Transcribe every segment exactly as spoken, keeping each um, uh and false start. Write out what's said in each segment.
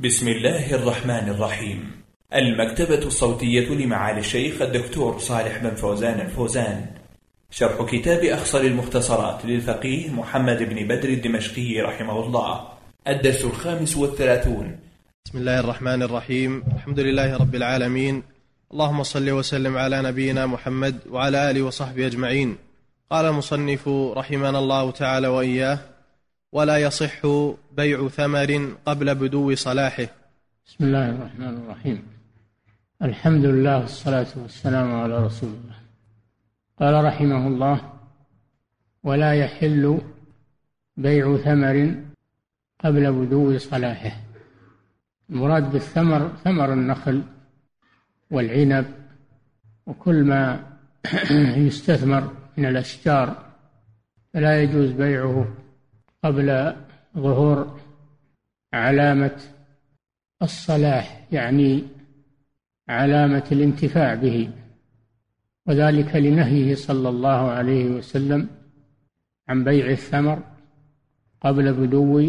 بسم الله الرحمن الرحيم. المكتبة الصوتية لمعالي الشيخ الدكتور صالح بن فوزان الفوزان، شرح كتاب أخصر المختصرات للفقيه محمد بن بدر الدمشقي رحمه الله، الدرس الخامس والثلاثون. بسم الله الرحمن الرحيم. الحمد لله رب العالمين، اللهم صل وسلم على نبينا محمد وعلى آله وصحبه أجمعين. قال المصنف رحمنا الله تعالى وإياه: ولا يصح بيع ثمر قبل بدو صلاحه. بسم الله الرحمن الرحيم. الحمد لله والصلاة والسلام على رسول الله. قال رحمه الله: ولا يحل بيع ثمر قبل بدو صلاحه. المراد بالثمر ثمر النخل والعنب وكل ما يستثمر من الأشجار، فلا يجوز بيعه قبل ظهور علامة الصلاح، يعني علامة الانتفاع به، وذلك لنهيه صلى الله عليه وسلم عن بيع الثمر قبل بدو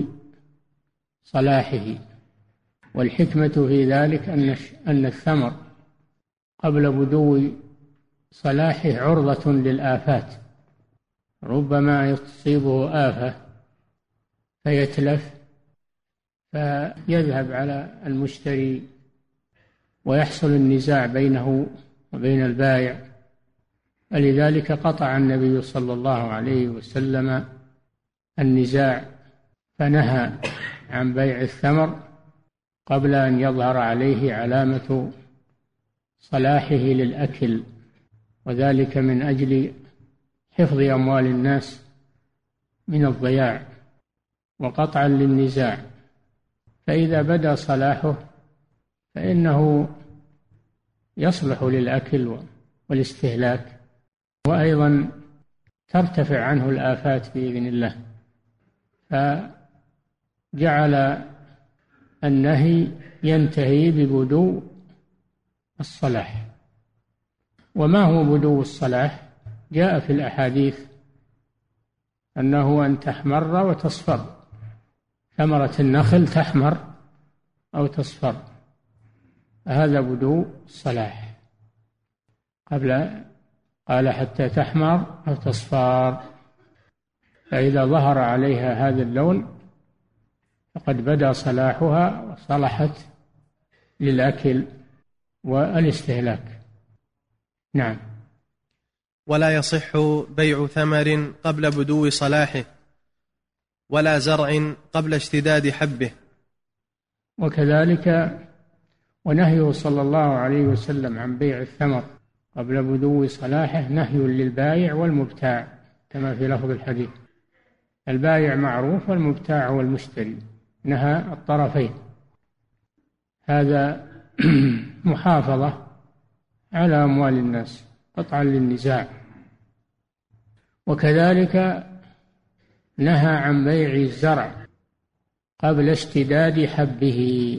صلاحه. والحكمة في ذلك أن الثمر قبل بدو صلاحه عرضة للآفات، ربما تصيبه آفة فيتلف فيذهب على المشتري ويحصل النزاع بينه وبين البائع، فلذلك قطع النبي صلى الله عليه وسلم النزاع فنهى عن بيع الثمر قبل أن يظهر عليه علامة صلاحه للأكل، وذلك من أجل حفظ أموال الناس من الضياع وقطعا للنزاع. فإذا بدا صلاحه فإنه يصلح للأكل والاستهلاك، وأيضا ترتفع عنه الآفات بإذن الله. فجعل النهي ينتهي ببدو الصلاح. وما هو بدو الصلاح؟ جاء في الأحاديث أنه أن تحمر وتصفر، ثمرة النخل تحمر أو تصفر، هذا بدو الصلاح. قبل قال حتى تحمر أو تصفر، فإذا ظهر عليها هذا اللون فقد بدا صلاحها وصلحت للأكل والاستهلاك. نعم. ولا يصح بيع ثمر قبل بدو صلاحه، ولا زرع قبل اشتداد حبه. وكذلك ونهيه صلى الله عليه وسلم عن بيع الثمر قبل بدو صلاحه نهي للبائع والمبتاع، كما في لفظ الحديث: البائع معروف والمبتاع هو المشتري، نهى الطرفين. هذا محافظة على أموال الناس قطعا للنزاع. وكذلك نهى عن بيع الزرع قبل اشتداد حبه،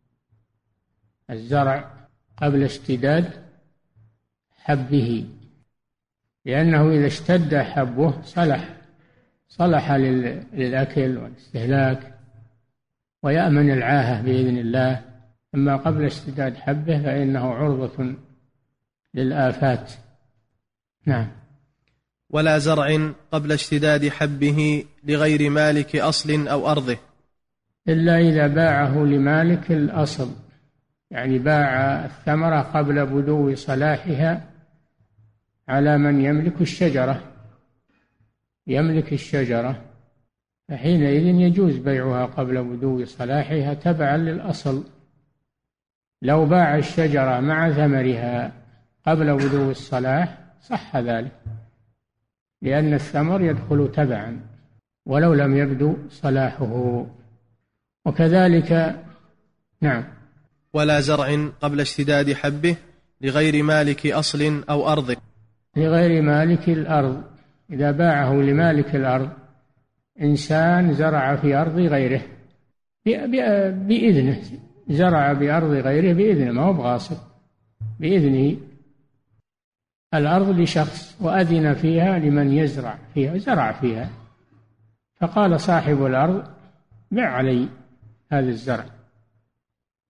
الزرع قبل اشتداد حبه، لأنه إذا اشتد حبه صلح صلح للأكل والاستهلاك ويأمن العاهة بإذن الله. أما قبل اشتداد حبه فإنه عرضة للآفات. نعم. ولا زرع قبل اشتداد حبه لغير مالك أصل أو أرضه، إلا إذا باعه لمالك الأصل، يعني باع الثمرة قبل بدو صلاحها على من يملك الشجرة يملك الشجرة فحينئذ يجوز بيعها قبل بدو صلاحها تبعا للأصل. لو باع الشجرة مع ثمرها قبل بدو الصلاح صح ذلك، لأن الثمر يدخل تبعا ولو لم يبدو صلاحه. وكذلك نعم. ولا زرع قبل اشتداد حبه لغير مالك أصل أو أرض، لغير مالك الأرض، إذا باعه لمالك الأرض، إنسان زرع في أرض غيره بإذنه، زرع بأرض غيره بإذنه، ما هو بغاصب، بإذنه. الأرض لشخص وأذن فيها لمن يزرع فيها، زرع فيها، فقال صاحب الأرض: بع علي هذا الزرع،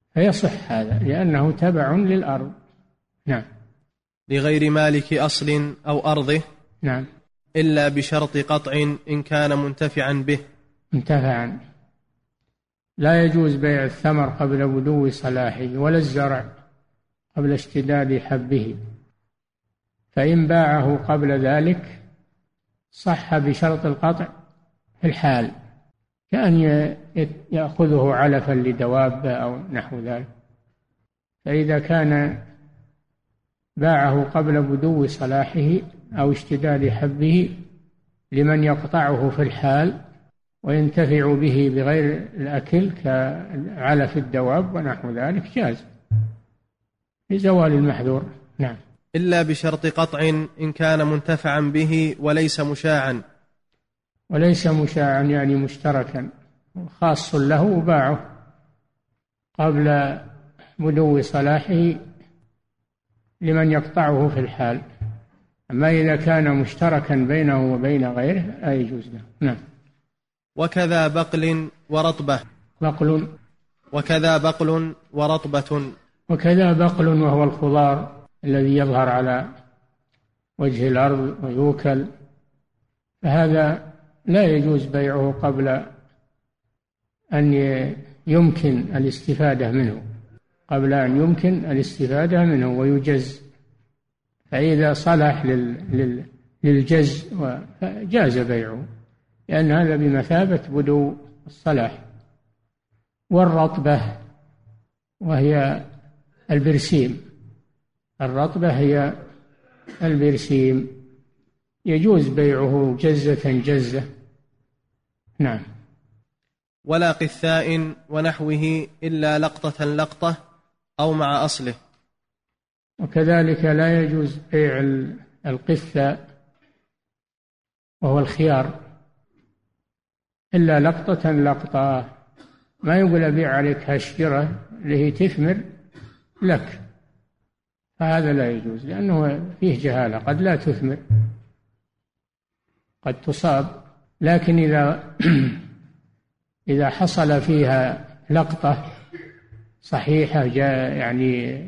فيصح هذا لأنه تبع للأرض. نعم. لغير مالك أصل أو أرضه. نعم. إلا بشرط قطع إن كان منتفعا به. منتفعا، لا يجوز بيع الثمر قبل بدو صلاحه ولا الزرع قبل اشتداد حبه، فإن باعه قبل ذلك صح بشرط القطع في الحال، كأن يأخذه علفا لدواب أو نحو ذلك. فإذا كان باعه قبل بدو صلاحه أو اشتداد حبه لمن يقطعه في الحال وينتفع به بغير الأكل كعلف الدواب ونحو ذلك جاز لزوال المحذور. نعم. إلا بشرط قطع إن كان منتفعا به وليس مشاعا. وليس مشاعا يعني مشتركا خاص له وباعه قبل بدو صلاحه لمن يقطعه في الحال. أما إذا كان مشتركا بينه وبين غيره لا يجوز له. نعم. وكذا بقل ورطبة. بقل. وكذا بقل ورطبة. وكذا بقل وهو الخضار الذي يظهر على وجه الأرض ويوكل، فهذا لا يجوز بيعه قبل أن يمكن الاستفادة منه قبل أن يمكن الاستفادة منه ويجز. فإذا صلح للجز جاز بيعه لأن هذا بمثابة بدو الصلاح. والرطبة وهي البرسيم، الرطبة هي البرسيم يجوز بيعه جزة جزة. نعم. ولا قثاء ونحوه إلا لقطة لقطة أو مع أصله. وكذلك لا يجوز بيع القثاء وهو الخيار إلا لقطة لقطة، ما يقول أبيع عليك هالشجرة اللي هي تثمر لك، فهذا لا يجوز لأنه فيه جهالة، قد لا تثمر قد تصاب. لكن إذا إذا حصل فيها لقطة صحيحة جاء يعني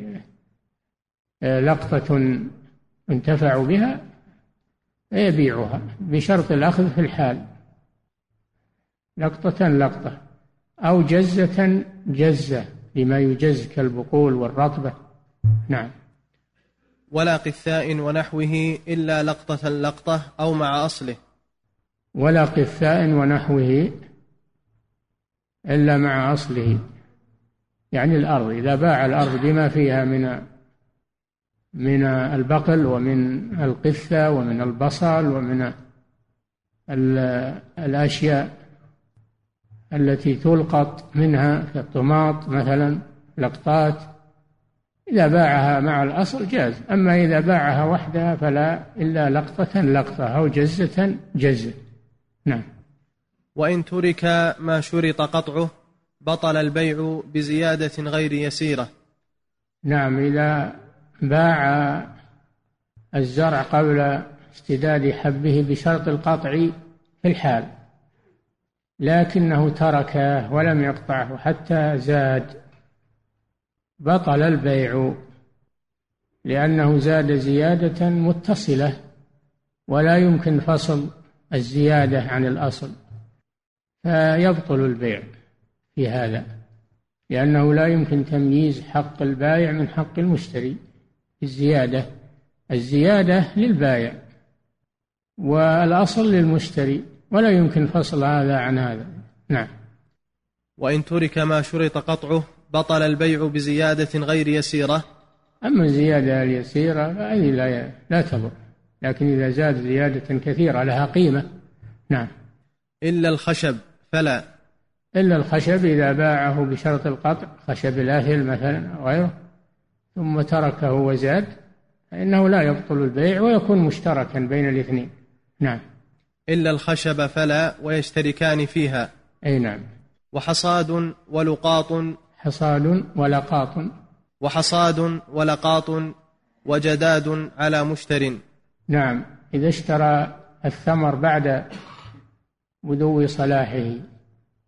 لقطة انتفع بها يبيعها بشرط الأخذ في الحال، لقطة لقطة أو جزة جزة لما يجز كالبقول والرطبة. نعم. ولا قثاء ونحوه إلا لقطة لقطة أو مع أصله. ولا قثاء ونحوه إلا مع أصله، يعني الأرض إذا باع الأرض بما فيها من من البقل ومن القثة ومن البصل ومن الأشياء التي تلقط منها كالطماط مثلا لقطات، إذا باعها مع الأصل جاز. أما إذا باعها وحدها فلا إلا لقطة لقطة أو جزة جزة. نعم. وإن ترك ما شرط قطعه بطل البيع بزيادة غير يسيرة. نعم. إذا باع الزرع قبل اشتداد حبه بشرط القطع في الحال لكنه تركه ولم يقطعه حتى زاد بطل البيع لأنه زاد زيادة متصلة ولا يمكن فصل الزيادة عن الأصل، فيبطل البيع في هذا لأنه لا يمكن تمييز حق البائع من حق المشتري. الزيادة الزيادة للبائع والأصل للمشتري ولا يمكن فصل هذا عن هذا. نعم. وإن ترك ما شرط قطعه بطل البيع بزيادة غير يسيرة. أما الزيادة اليسيرة فهذه لا لا تضر، لكن إذا زاد زيادة كثيرة لها قيمة. نعم. إلا الخشب فلا. إلا الخشب إذا باعه بشرط القطع، خشب الأهل مثلا أو غيره، ثم تركه وزاد فإنه لا يبطل البيع ويكون مشتركا بين الاثنين. نعم. إلا الخشب فلا ويشتركان فيها. أي نعم. وحصاد ولقاط. حصاد ولقاط. وحصاد ولقاط وجداد على مشتر. نعم. إذا اشترى الثمر بعد بدو صلاحه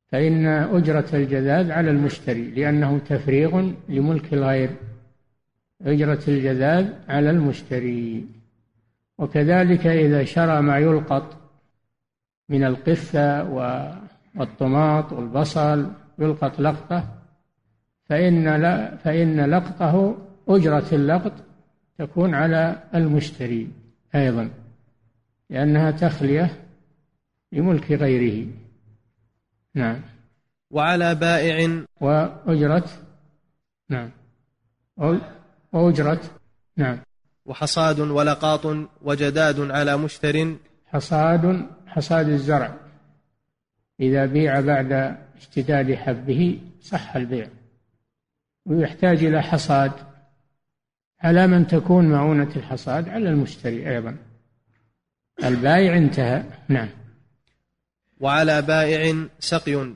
فإن أجرة الجذاذ على المشتري لأنه تفريغ لملك الغير. أجرة الجذاذ على المشتري. وكذلك إذا شرى ما يلقط من القثة والطماط والبصل يلقط لقطة فإن لا فإن لقطه أجرة اللقط تكون على المشتري أيضا لأنها تخلية لملك غيره. نعم. وعلى بائع وأجرة نعم وأجرة نعم وحصاد ولقاط وجداد على مشتر. حصاد حصاد الزرع إذا بيع بعد اشتداد حبه صح البيع، ويحتاج إلى حصاد. على من تكون معونة الحصاد؟ على المشتري أيضا. البائع انتهى. نعم. وعلى بائع سقي.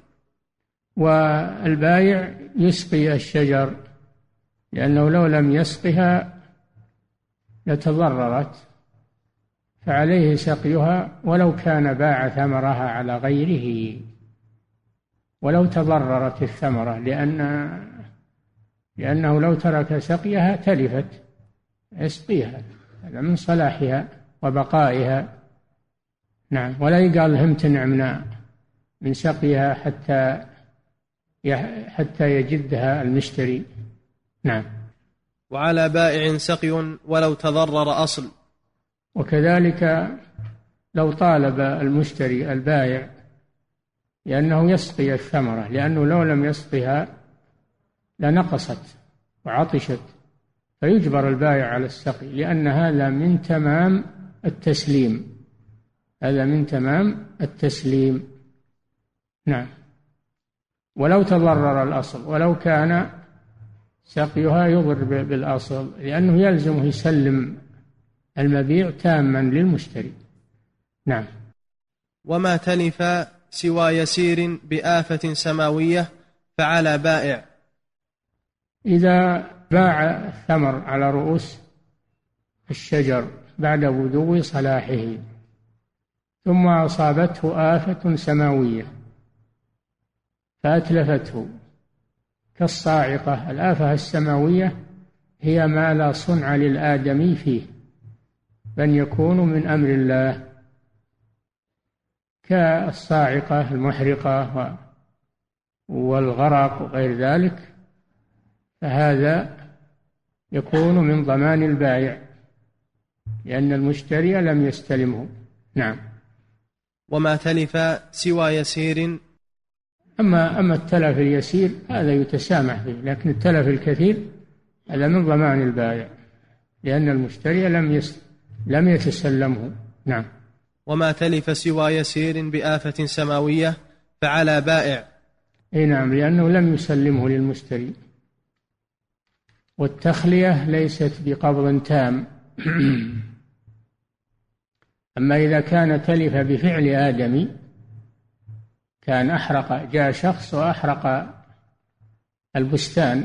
والبائع يسقي الشجر لأنه لو لم يسقها لتضررت، فعليه سقيها ولو كان باع ثمرها على غيره ولو تضررت الثمرة، لأن لأنه لو ترك سقيها تلفت. يسقيها، هذا من صلاحها وبقائها. نعم. ولا يقال لهم تنعمنا من سقيها حتى حتى يجدها المشتري. نعم. وعلى بائع سقي ولو تضرر أصل. وكذلك لو طالب المشتري البائع لأنه يسقي الثمرة، لأنه لو لم يسقها لنقصت وعطشت، فيجبر البائع على السقي، لأن هذا من تمام التسليم. هذا من تمام التسليم. نعم. ولو تضرر الأصل، ولو كان سقيها يضر بالأصل، لأنه يلزمه يسلم المبيع تاما للمشتري. نعم. وما تلف سوى يسير بآفة سماوية فعلى بائع. إذا باع الثمر على رؤوس الشجر بعد بدو صلاحه ثم أصابته آفة سماوية فأتلفته كالصاعقة. الآفة السماوية هي ما لا صنع للآدمي فيه بل يكون من أمر الله، كالصاعقة المحرقة والغرق وغير ذلك، فهذا يكون من ضمان البائع لأن المشتري لم يستلمه. نعم. وما تلف سوى يسير. أما أما التلف اليسير هذا يتسامح فيه، لكن التلف الكثير هذا من ضمان البائع لأن المشتري لم يس لم يتسلمه. نعم. وما تلف سوى يسير بآفة سماوية فعلى بائع. أي نعم، لأنه لم يسلمه للمشتري. والتخلية ليست بقبض تام. أما إذا كان تلف بفعل آدمي، كان أحرق، جاء شخص وأحرق البستان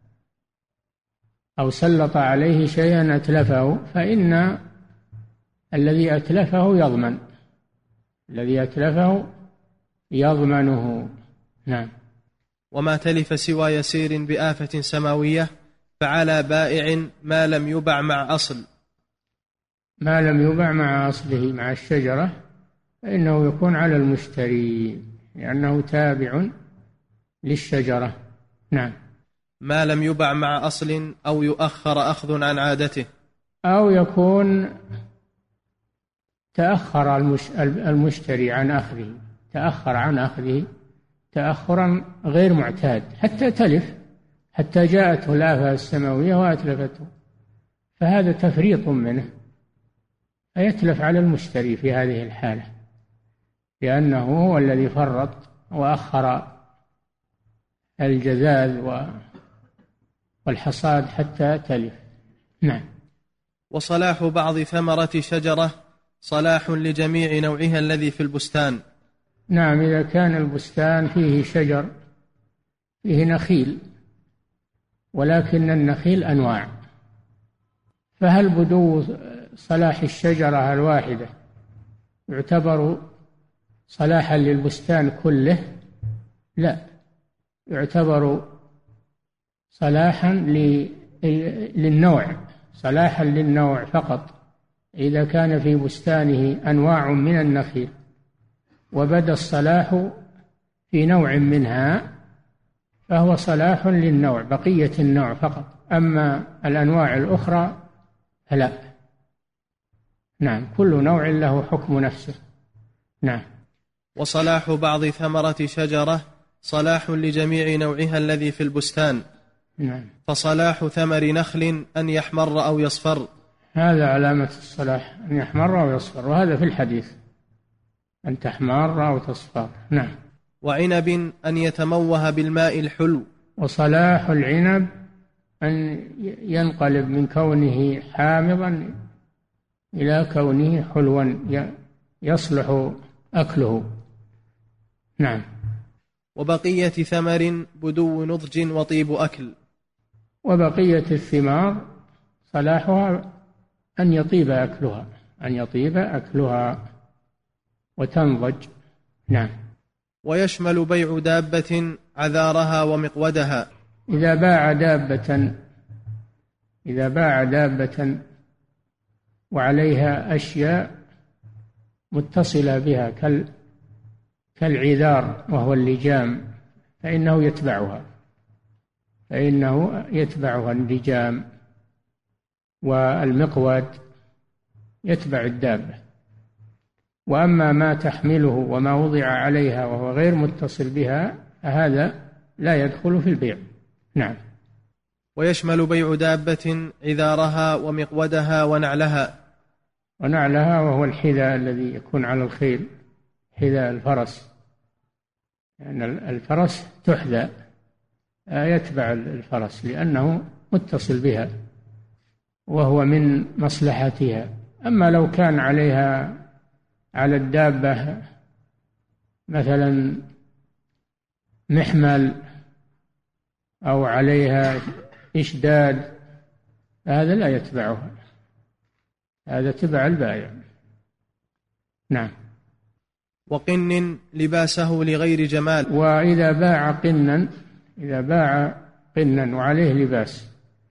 أو سلط عليه شيئا أتلفه، فإن الذي أتلفه يضمن الذي أتلفه يضمنه. نعم. وما تلف سوى يسير بآفة سماوية فعلى بائع ما لم يبع مع أصل. ما لم يبع مع أصله، مع الشجرة، فإنه يكون على المشتري لأنه تابع للشجرة. نعم. ما لم يبع مع أصل أو يؤخر أخذ عن عادته، أو يكون تأخر المشتري عن أخذه تأخر عن أخذه تأخرا غير معتاد حتى تلف، حتى جاءته الآفة السماوية وأتلفته، فهذا تفريط منه، فيتلف على المشتري في هذه الحالة لأنه هو الذي فرط وأخر الجذاذ والحصاد حتى تلف. نعم. وصلاح بعض ثمرة شجرة صلاح لجميع نوعها الذي في البستان. نعم. إذا كان البستان فيه شجر، فيه نخيل، ولكن النخيل أنواع، فهل بدو صلاح الشجرة الواحدة يعتبر صلاحا للبستان كله، لا، يعتبر صلاحا للنوع، صلاحا للنوع فقط. إذا كان في بستانه أنواع من النخيل وبدا الصلاح في نوع منها فهو صلاح للنوع، بقية النوع فقط. أما الأنواع الأخرى فلا. نعم، كل نوع له حكم نفسه. نعم. وصلاح بعض ثمرة شجرة صلاح لجميع نوعها الذي في البستان. نعم. فصلاح ثمر نخل أن يحمر أو يصفر، هذا علامة الصلاح، أن يحمر أو يصفر، وهذا في الحديث أن تحمر أو تصفر. نعم. وعنب أن يتموه بالماء الحلو. وصلاح العنب أن ينقلب من كونه حامضا إلى كونه حلوا يصلح أكله. نعم. وبقية ثمر بدو نضج وطيب أكل. وبقية الثمار صلاحها أن يطيب أكلها، أن يطيب أكلها وتنضج. نعم. ويشمل بيع دابة عذارها ومقودها. إذا باع دابة إذا باع دابة وعليها أشياء متصلة بها كالعذار وهو اللجام فإنه يتبعها فإنه يتبعها اللجام، والمقود يتبع الدابة. وأما ما تحمله وما وضع عليها وهو غير متصل بها فهذا لا يدخل في البيع. نعم. ويشمل بيع دابة عذارها ومقودها ونعلها. ونعلها وهو الحذاء الذي يكون على الخيل، حذاء الفرس، لأن يعني الفرس تحذى يتبع الفرس لأنه متصل بها وهو من مصلحتها. أما لو كان عليها على الدابة مثلا محمل أو عليها إشداد هذا لا يتبعها، هذا تبع البائع. نعم. وقن لباسه لغير جمال. وإذا باع قنا إذا باع قنا وعليه لباس،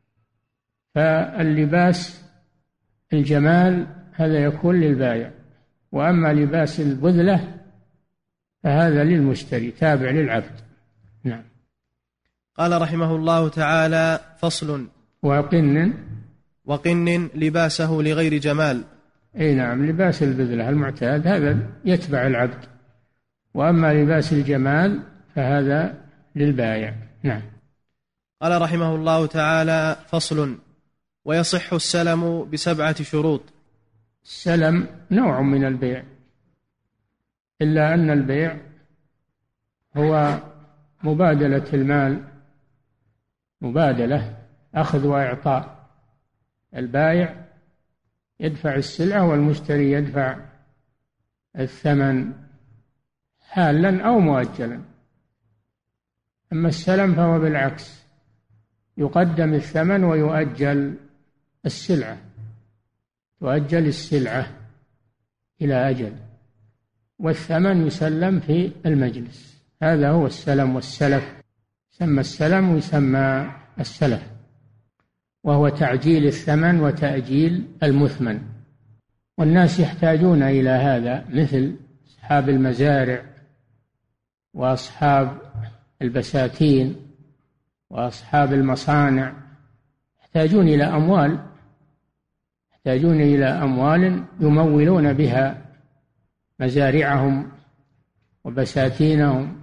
فاللباس الجمال هذا يكون للبائع، وأما لباس البذلة فهذا للمشتري تابع للعبد. نعم. قال رحمه الله تعالى: فصل. وقن وقن لباسه لغير جمال. أي نعم، لباس البذلة المعتاد هذا يتبع العبد، وأما لباس الجمال فهذا للبائع. نعم. قال رحمه الله تعالى: فصل. ويصح السلم بسبعة شروط. السلم نوع من البيع، إلا أن البيع هو مبادلة المال، مبادلة أخذ وإعطاء. البائع يدفع السلعة والمشتري يدفع الثمن حالا أو مؤجلا. أما السلم فهو بالعكس، يقدم الثمن ويؤجل السلعة، تؤجل السلعة إلى أجل، والثمن يسلم في المجلس. هذا هو السلم والسلف، يسمى السلم ويسمى السلف، وهو تعجيل الثمن وتأجيل المثمن. والناس يحتاجون إلى هذا، مثل أصحاب المزارع وأصحاب البساتين وأصحاب المصانع، يحتاجون إلى أموال يحتاجون إلى أموال يمولون بها مزارعهم وبساتينهم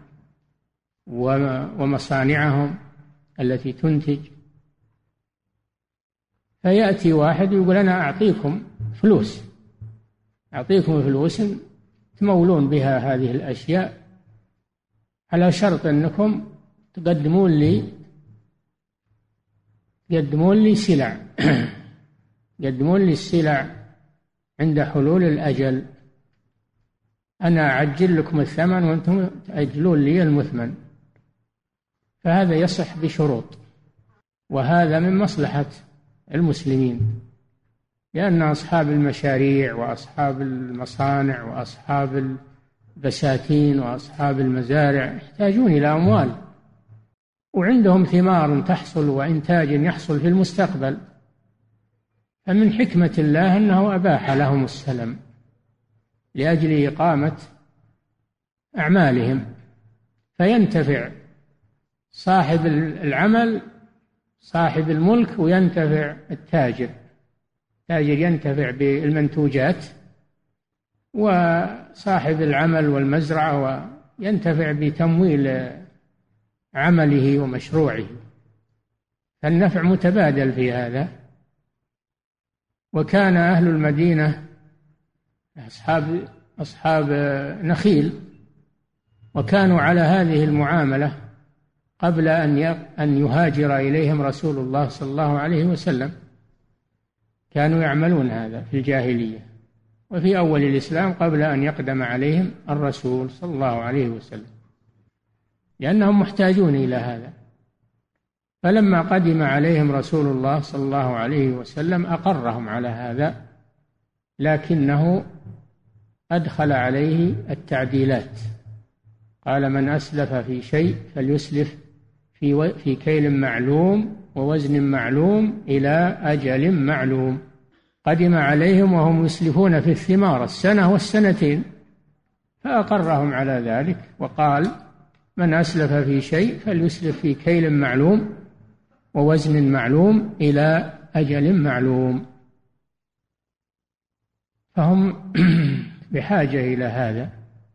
ومصانعهم التي تنتج. فيأتي واحد يقول: أنا أعطيكم فلوس أعطيكم فلوس تمولون بها هذه الأشياء على شرط أنكم تقدمون لي تقدمون لي سلع يقدمون لي السلع عند حلول الأجل. أنا أعجل لكم الثمن وأنتم تأجلون لي المثمن. فهذا يصح بشروط، وهذا من مصلحة المسلمين، لأن أصحاب المشاريع وأصحاب المصانع وأصحاب البساتين وأصحاب المزارع يحتاجون إلى أموال، وعندهم ثمار تحصل وإنتاج يحصل في المستقبل. فمن حكمة الله أنه أباح لهم السلم لأجل إقامة أعمالهم، فينتفع صاحب العمل صاحب الملك وينتفع التاجر، التاجر ينتفع بالمنتوجات، وصاحب العمل والمزرعة ينتفع بتمويل عمله ومشروعه، فالنفع متبادل في هذا. وكان أهل المدينة أصحاب أصحاب نخيل، وكانوا على هذه المعاملة قبل أن أن يهاجر إليهم رسول الله صلى الله عليه وسلم، كانوا يعملون هذا في الجاهلية وفي أول الإسلام قبل أن يقدم عليهم الرسول صلى الله عليه وسلم، لأنهم محتاجون إلى هذا. فلما قدم عليهم رسول الله صلى الله عليه وسلم أقرهم على هذا، لكنه أدخل عليه التعديلات، قال: من أسلف في شيء فليسلف في في كيل معلوم ووزن معلوم إلى أجل معلوم. قدم عليهم وهم يسلفون في الثمار السنة والسنتين، فأقرهم على ذلك وقال: من أسلف في شيء فليسلف في كيل معلوم ووزن معلوم إلى أجل معلوم. فهم بحاجة إلى هذا.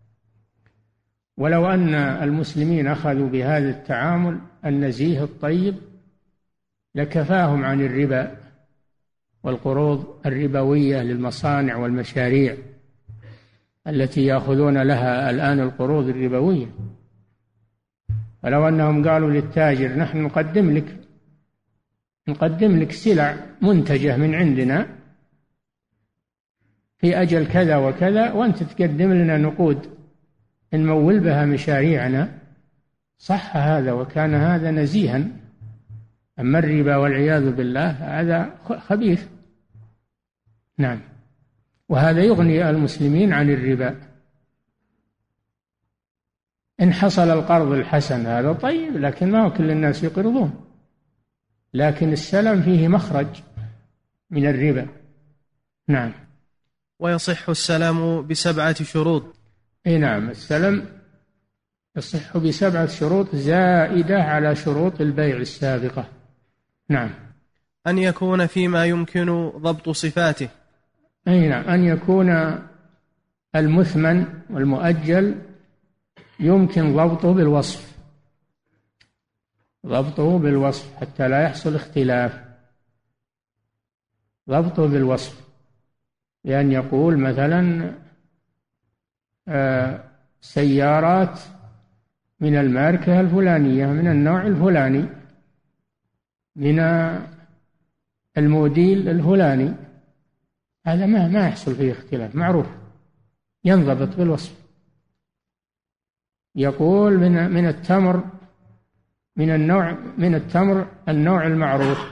ولو أن المسلمين أخذوا بهذا التعامل النزيه الطيب لكفاهم عن الربا والقروض الربوية للمصانع والمشاريع التي يأخذون لها الآن القروض الربوية. ولو أنهم قالوا للتاجر: نحن نقدم لك نقدم لك سلع منتجة من عندنا في أجل كذا وكذا، وأنت تقدم لنا نقود نمول بها مشاريعنا، صح هذا وكان هذا نزيها. أما الربا والعياذ بالله هذا خبيث. نعم، وهذا يغني المسلمين عن الربا. إن حصل القرض الحسن هذا طيب، لكن ما هو كل الناس يقرضون، لكن السلم فيه مخرج من الربا. نعم. ويصح السلام بسبعة شروط. اي نعم، السلم يصح بسبعة شروط زائدة على شروط البيع السابقة. نعم. أن يكون فيما يمكن ضبط صفاته. اي نعم، أن يكون المثمن والمؤجل يمكن ضبطه بالوصف ضبطه بالوصف حتى لا يحصل اختلاف. ضبطه بالوصف بأن يقول مثلا آه سيارات من الماركة الفلانية من النوع الفلاني من الموديل الفلاني، هذا ما ما يحصل فيه اختلاف، معروف، ينضبط بالوصف. يقول من من التمر من النوع من التمر النوع المعروف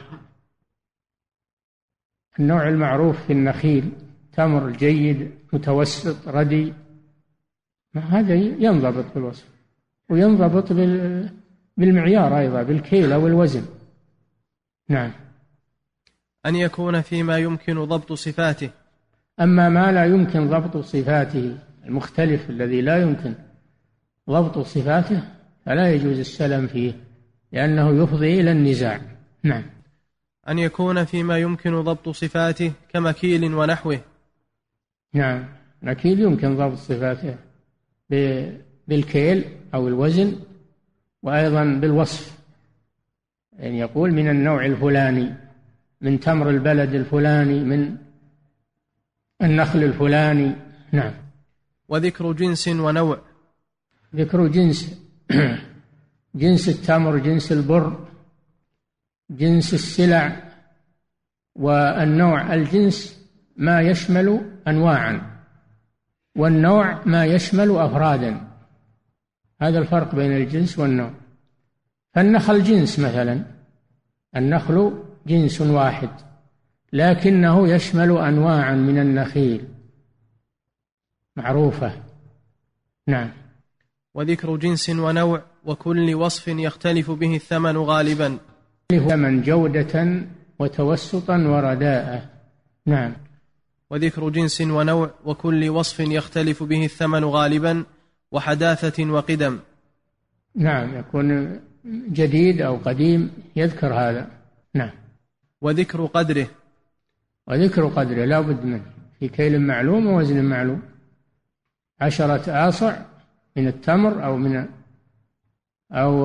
النوع المعروف في النخيل، تمر جيد متوسط ردي، هذا ينضبط بالوصف، وينضبط بالمعيار أيضا، بالكيل أو الوزن. نعم. أن يكون فيما يمكن ضبط صفاته. أما ما لا يمكن ضبط صفاته، المختلف الذي لا يمكن ضبط صفاته، فلا يجوز السلم فيه لأنه يفضي إلى النزاع. نعم. أن يكون فيما يمكن ضبط صفاته كمكيل ونحوه. نعم، مكيل يمكن ضبط صفاته بالكيل أو الوزن، وأيضا بالوصف، يعني يقول من النوع الفلاني، من تمر البلد الفلاني، من النخل الفلاني. نعم. وذكر جنس ونوع. ذكر جنس جنس التمر، جنس البر، جنس السلع. والنوع الجنس ما يشمل أنواعا، والنوع ما يشمل أفرادا. هذا الفرق بين الجنس والنوع. فالنخل جنس مثلا، النخل جنس واحد لكنه يشمل أنواعا من النخيل معروفة. نعم. وذكر جنس ونوع وكل وصف يختلف به الثمن غالبا. ثمن جودة وتوسطا ورداءة. نعم. وذكر جنس ونوع وكل وصف يختلف به الثمن غالبا وحداثة وقدم. نعم، يكون جديد أو قديم يذكر هذا. نعم. وذكر قدره. وذكر قدره لا بد منه، في كيل معلوم ووزن معلوم. عشرة آصع من التمر أو من أو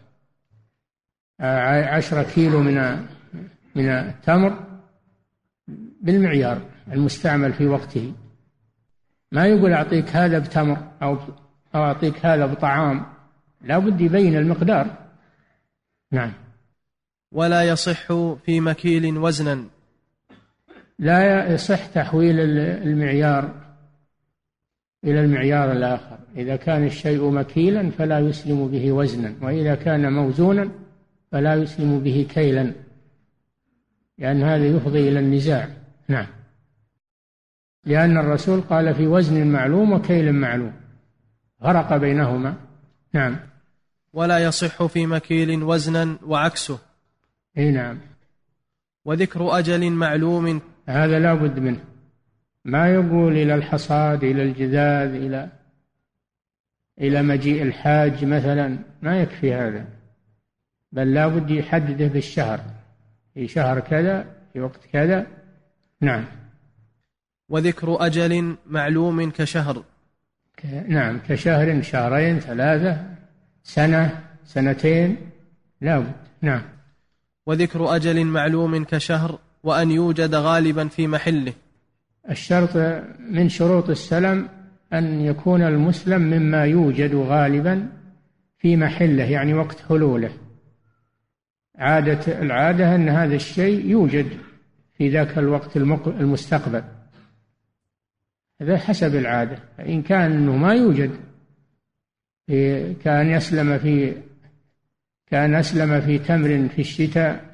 عشرة كيلو من من التمر بالمعيار المستعمل في وقته. ما يقول أعطيك هذا بتمر أو أو أعطيك هذا بطعام، لا بد يبين المقدار. نعم. ولا يصح في مكيل وزنا. لا يصح تحويل المعيار إلى المعيار الآخر. إذا كان الشيء مكيلا فلا يسلم به وزنا، وإذا كان موزونا فلا يسلم به كيلا، لأن هذا يفضي إلى النزاع. نعم. لأن الرسول قال في وزن معلوم وكيل معلوم، فرق بينهما. نعم. ولا يصح في مكيل وزنا وعكسه. اي نعم. وذكر أجل معلوم. هذا لا بد منه، ما يقول إلى الحصاد، إلى الجذاذ، إلى إلى مجيء الحاج مثلا، ما يكفي هذا، بل لا بد يحدده بالشهر، في شهر كذا في وقت كذا. نعم. وذكر أجل معلوم كشهر. ك... نعم، كشهر، شهرين، ثلاثة، سنة، سنتين، لا بد. نعم. وذكر أجل معلوم كشهر وأن يوجد غالبا في محله. الشرط من شروط السلم أن يكون المسلم مما يوجد غالبا في محله، يعني وقت حلوله. عادة العادة أن هذا الشيء يوجد في ذاك الوقت المستقبل، هذا حسب العادة. فإن كان أنه ما يوجد، كان يسلم في كان أسلم في تمر في الشتاء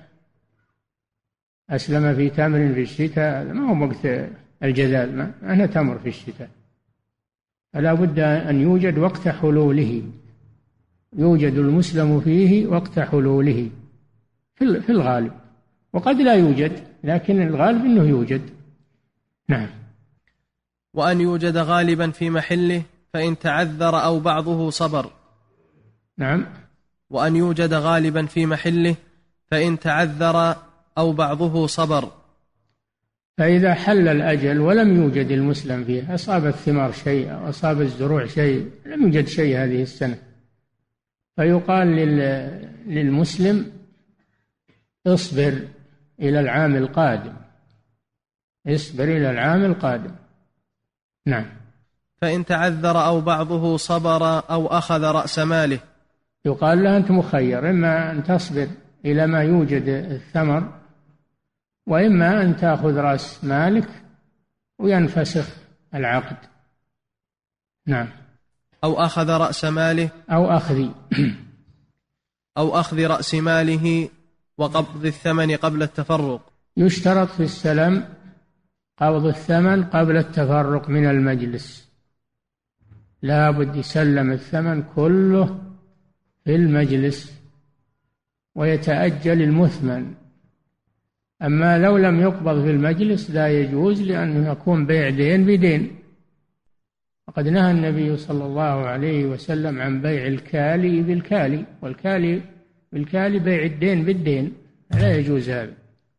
أسلم في تمر في الشتاء ما هو وقت الجذاذ، ما أنا تمر في الشتاء، فلا بد أن يوجد وقت حلوله، يوجد المسلم فيه وقت حلوله في الغالب، وقد لا يوجد، لكن الغالب أنه يوجد. نعم. وأن يوجد غالبا في محله فإن تعذر أو بعضه صبر. نعم. وأن يوجد غالبا في محله فإن تعذر أو بعضه صبر. فإذا حل الأجل ولم يوجد المسلم فيه، أصاب الثمار شيء أو أصاب الزروع شيء، لم يوجد شيء هذه السنة، فيقال للمسلم اصبر إلى العام القادم، اصبر إلى العام القادم. نعم. فإن تعذر أو بعضه صبر أو أخذ رأس ماله. يقال له أنت مخير، إما أن تصبر إلى ما يوجد الثمر، وإما أن تأخذ رأس مالك وينفسخ العقد. نعم. أو أخذ رأس ماله أو أخذ أو أخذ رأس ماله وقبض الثمن قبل التفرق. يشترط في السلم قبض الثمن قبل التفرق من المجلس، لا بد يسلم الثمن كله في المجلس ويتأجل المثمن. أما لو لم يقبض في المجلس لا يجوز، لأنه يكون بيع دين بدين، وقد نهى النبي صلى الله عليه وسلم عن بيع الكالي بالكالي، والكالي بالكالي بيع الدين بالدين، لا يجوز هذا.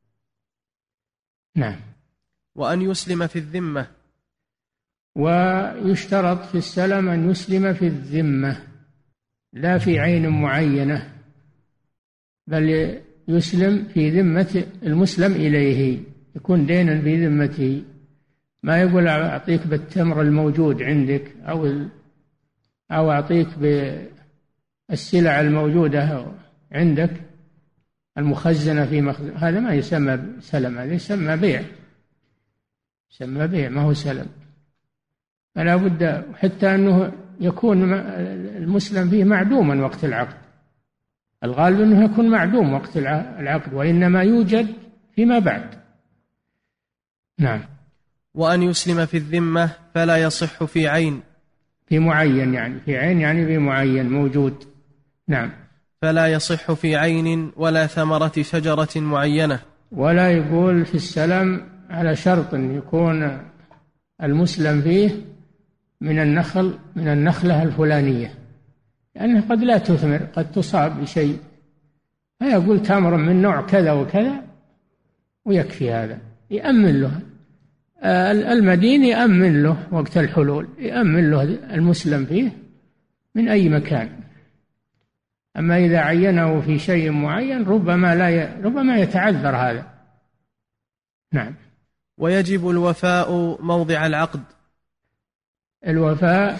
نعم. وأن يسلم في الذمة. ويشترط في السلم أن يسلم في الذمة، لا في عين معينة، بل يسلم في ذمة المسلم إليه، يكون دينا في ذمته، ما يقول أعطيك بالتمر الموجود عندك أو أو أعطيك بالسلع الموجودة عندك المخزنة في مخزن، هذا ما يسمى سلم، هذا يسمى بيع، يسمى بيع ما هو سلم. فلا بد حتى أنه يكون المسلم فيه معدوما وقت العقد، الغالب أنه يكون معدوم وقت العقد، وإنما يوجد فيما بعد. نعم. وأن يسلم في الذمة فلا يصح في عين. في معين، يعني في عين يعني في معين موجود. نعم. فلا يصح في عين ولا ثمرة شجرة معينة. ولا يقول في السلم على شرط أن يكون المسلم فيه من النخل من النخلة الفلانية، لأنه قد لا تثمر، قد تصاب بشيء، فيقول تمر من نوع كذا وكذا ويكفي هذا، يأمن له المدين، يأمن له وقت الحلول، يأمن له المسلم فيه من أي مكان. أما إذا عينه في شيء معين ربما لا ي... ربما يتعذر هذا. نعم. ويجب الوفاء موضع العقد. الوفاء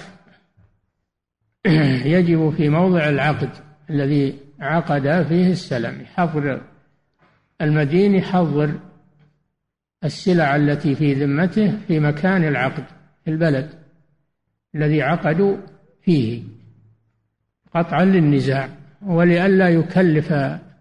يجب في موضع العقد الذي عقد فيه السلم، يحضر المدين، يحضر السلع التي في ذمته في مكان العقد في البلد الذي عقدوا فيه، قطعا للنزاع ولئلا يكلف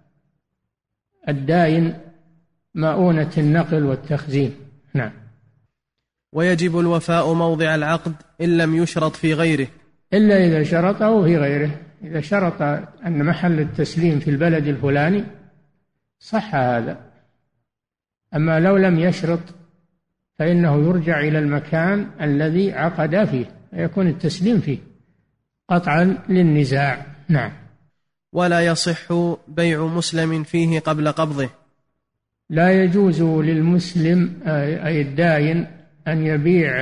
الدائن مؤونة النقل والتخزين. نعم. ويجب الوفاء موضع العقد إن لم يشرط في غيره، إلا إذا شرطه في غيره. إذا شرط أن محل التسليم في البلد الفلاني صح هذا، أما لو لم يشرط فإنه يرجع إلى المكان الذي عقد فيه فيكون التسليم فيه قطعا للنزاع. نعم. ولا يصح بيع مسلم فيه قبل قبضه. لا يجوز للمسلم أي الداين أن يبيع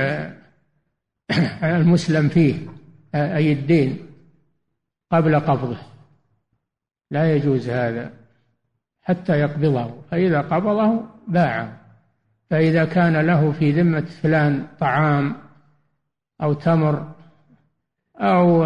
المسلم فيه أي الدين قبل قبضه، لا يجوز هذا حتى يقبضه، فإذا قبضه باعه. فإذا كان له في ذمة فلان طعام أو تمر أو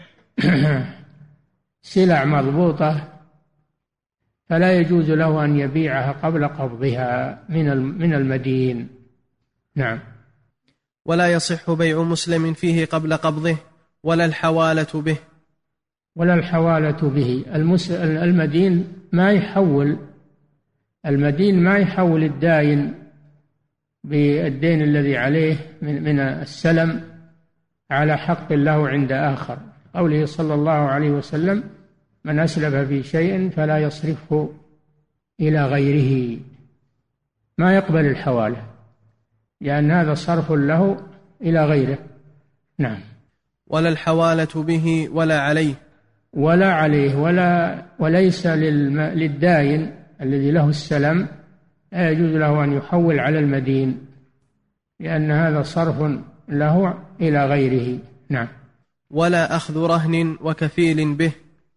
سلع مضبوطة فلا يجوز له أن يبيعها قبل قبضها من المدين. نعم. ولا يصح بيع مسلم فيه قبل قبضه ولا الحوالة به. ولا الحوالة به. المدين ما يحول المدين ما يحول الداين بالدين الذي عليه من السلم على حق له عند آخر. قوله صلى الله عليه وسلم: من أسلف في شيء فلا يصرفه إلى غيره. ما يقبل الحوالة لأن هذا صرف له إلى غيره. نعم. ولا الحوالة به ولا عليه. ولا عليه ولا وليس للداين الذي له السلم لا يجوز له أن يحول على المدين لأن هذا صرف له إلى غيره. نعم. ولا أخذ رهن وكفيل به.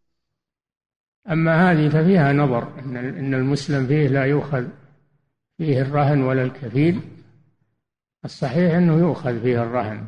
أما هذه ففيها نظر، إن المسلم فيه لا يؤخذ فيه الرهن ولا الكفيل. الصحيح أنه يؤخذ فيه الرهن،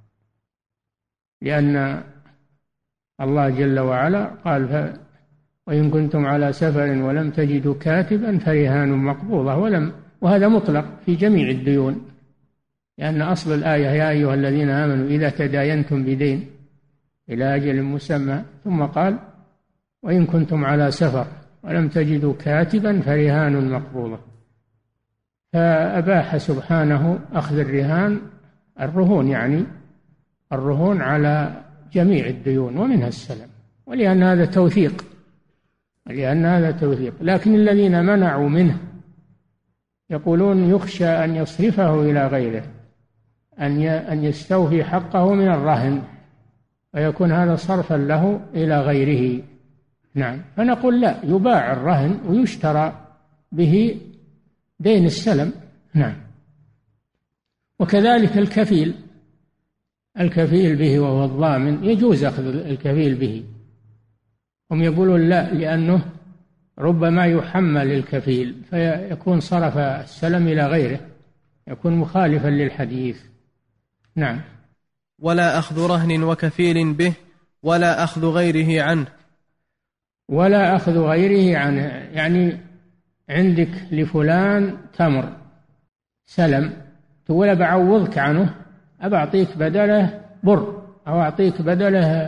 لأن الله جل وعلا قال: ف... وإن كنتم على سفر ولم تجدوا كاتبا فرهان مقبوضة، ولم وهذا مطلق في جميع الديون، لأن أصل الآية: يا أيها الذين آمنوا إذا تداينتم بدين إلى أجل مسمى، ثم قال: وإن كنتم على سفر ولم تجدوا كاتبا فرهان مقبوضة. فأباح سبحانه أخذ الرهان الرهون، يعني الرهون على جميع الديون ومنها السلم، ولأن هذا توثيق لأن هذا توثيق لكن الذين منعوا منه يقولون يخشى أن يصرفه إلى غيره، أن أن يستوفي حقه من الرهن ويكون هذا صرفا له إلى غيره. نعم. فنقول لا، يباع الرهن ويشترى به دين السلم. نعم. وكذلك الكفيل الكفيل به وهو الضامن يجوز أخذ الكفيل به. هم يقولون لا، لأنه ربما يحمل الكفيل فيكون صرف السلم إلى غيره، يكون مخالفا للحديث. نعم. ولا أخذ رهن وكفيل به ولا أخذ غيره عنه. ولا أخذ غيره عنه، يعني عندك لفلان تمر سلم، تقول بعوضك عنه، أبعطيك بدله بر أو أعطيك بدله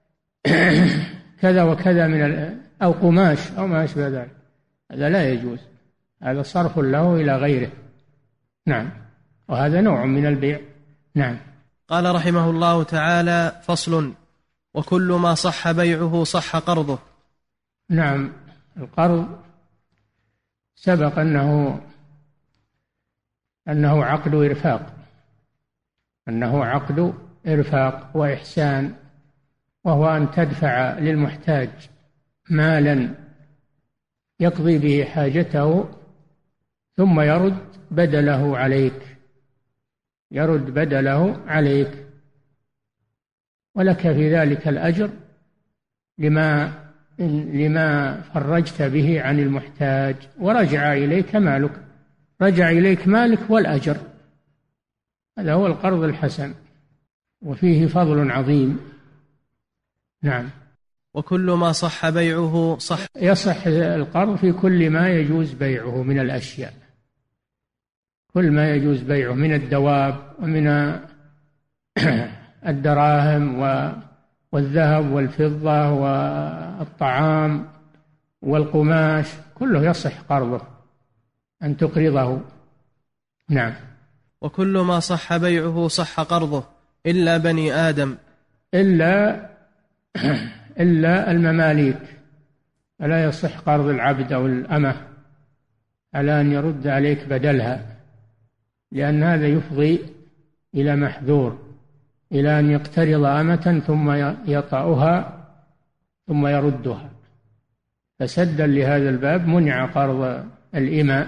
كذا وكذا من أو قماش أو ما أشبه ذلك، هذا لا يجوز، هذا صرف له إلى غيره. نعم. وهذا نوع من البيع. نعم. قال رحمه الله تعالى: فصل: وكل ما صح بيعه صح قرضه. نعم، القرض سبق أنه أنه عقد إرفاق أنه عقد إرفاق وإحسان، وهو أن تدفع للمحتاج مالا يقضي به حاجته ثم يرد بدله عليك يرد بدله عليك ولك في ذلك الأجر لما لما فرجت به عن المحتاج، ورجع إليك مالك رجع إليك مالك والأجر. هذا هو القرض الحسن، وفيه فضل عظيم. نعم. وكل ما صح بيعه صح يصح القرض في كل ما يجوز بيعه من الأشياء، كل ما يجوز بيعه من الدواب ومن الدراهم والذهب والفضة والطعام والقماش، كله يصح قرضه أن تقرضه. نعم. وكل ما صح بيعه صح قرضه إلا بني آدم، إلا إلا المماليك، فلا يصح قرض العبد أو الأمة على أن يرد عليك بدلها، لأن هذا يفضي إلى محذور، إلى أن يقترض أمة ثم يطأها ثم يردها. فسدا لهذا الباب منع قرض الإماء،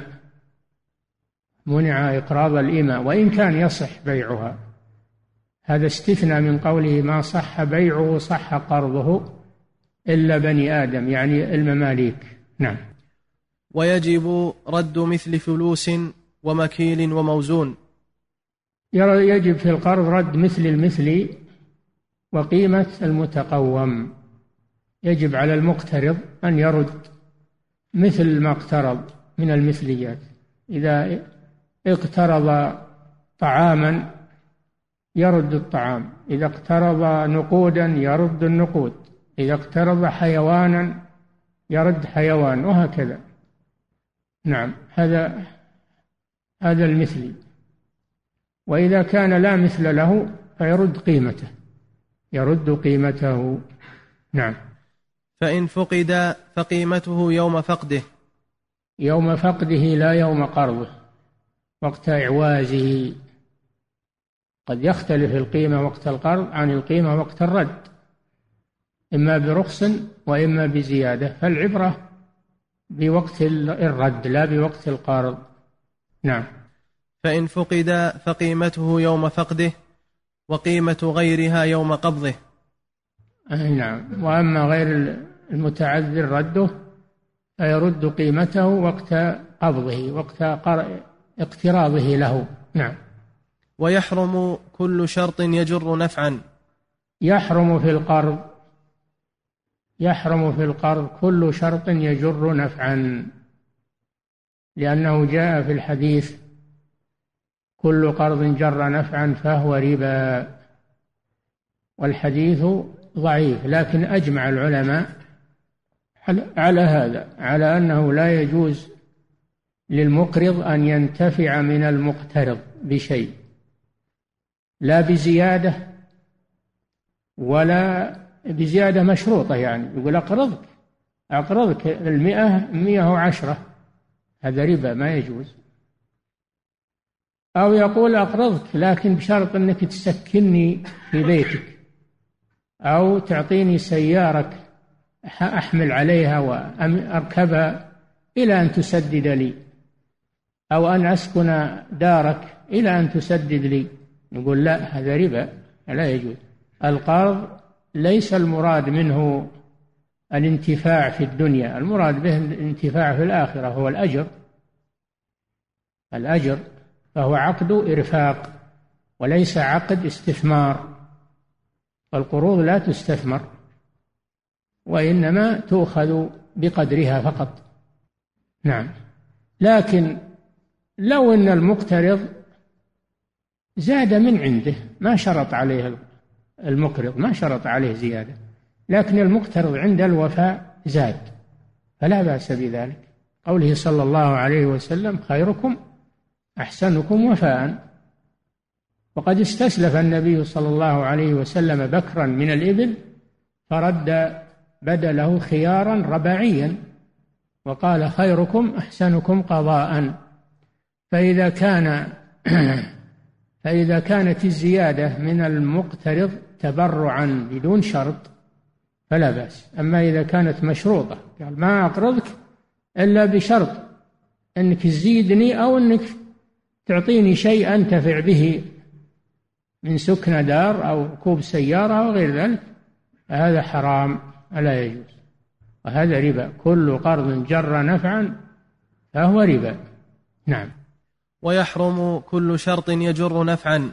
منع إقراض الإماء وإن كان يصح بيعها. هذا استثنى من قوله ما صح بيعه صح قرضه إلا بني آدم، يعني المماليك. نعم. ويجب رد مثل فلوس ومكيل وموزون. يجب في القرض رد مثل المثل وقيمة المتقوم. يجب على المقترض أن يرد مثل ما اقترض من المثليات. إذا اقترض طعاما يرد الطعام، إذا اقترض نقودا يرد النقود، إذا اقترض حيوانا يرد حيوان، وهكذا. نعم، هذا هذا المثلي. وإذا كان لا مثل له فيرد قيمته يرد قيمته. نعم. فإن فقد فقيمته يوم فقده. يوم فقده لا يوم قرضه، وقت إعوازه. قد يختلف القيمة وقت القرض عن القيمة وقت الرد، إما برخص وإما بزيادة، فالعبرة بوقت الرد لا بوقت القرض. نعم. فإن فقد فقيمته يوم فقده وقيمة غيرها يوم قبضه. نعم. وأما غير المتعذر رده فيرد قيمته وقت قبضه، وقت اقتراضه له. نعم. ويحرم كل شرط يجر نفعا. يحرم في القرض يحرم في القرض كل شرط يجر نفعا، لأنه جاء في الحديث كل قرض جر نفعا فهو ربا، والحديث ضعيف، لكن أجمع العلماء على هذا، على أنه لا يجوز للمقرض أن ينتفع من المقترض بشيء، لا بزيادة ولا بزيادة مشروطة، يعني يقول أقرضك أقرضك المئة مئة وعشرة، هذا ربا ما يجوز. أو يقول أقرضك لكن بشرط أنك تسكنني في بيتك، أو تعطيني سيارك أحمل عليها وأركبها إلى أن تسدد لي، أو أن أسكن دارك إلى أن تسدد لي. نقول لا، هذا ربا لا يجوز. القرض ليس المراد منه الانتفاع في الدنيا، المراد به الانتفاع في الآخرة، هو الأجر الأجر فهو عقد إرفاق وليس عقد استثمار. القروض لا تستثمر وإنما تؤخذ بقدرها فقط. نعم. لكن لو أن المقترض زاد من عنده، ما شرط عليه المقرض ما شرط عليه زيادة، لكن المقترض عند الوفاء زاد، فلا بأس بذلك. قوله صلى الله عليه وسلم خيركم أحسنكم وفاء، وقد استسلف النبي صلى الله عليه وسلم بكرا من الإبل فرد بدله خيارا رباعيا وقال خيركم أحسنكم قضاء. فإذا كان فإذا كانت الزيادة من المقترض تبرعا بدون شرط فلا بأس. أما إذا كانت مشروطة، قال ما أقرضك إلا بشرط أنك تزيدني أو أنك تعطيني شيء أنتفع به من سكن دار أو ركوب سيارة أو غير ذلك، هذا حرام ألا يجوز، وهذا ربا. كل قرض جر نفعا فهو ربا. نعم. ويحرم كل شرط يجر نفعا.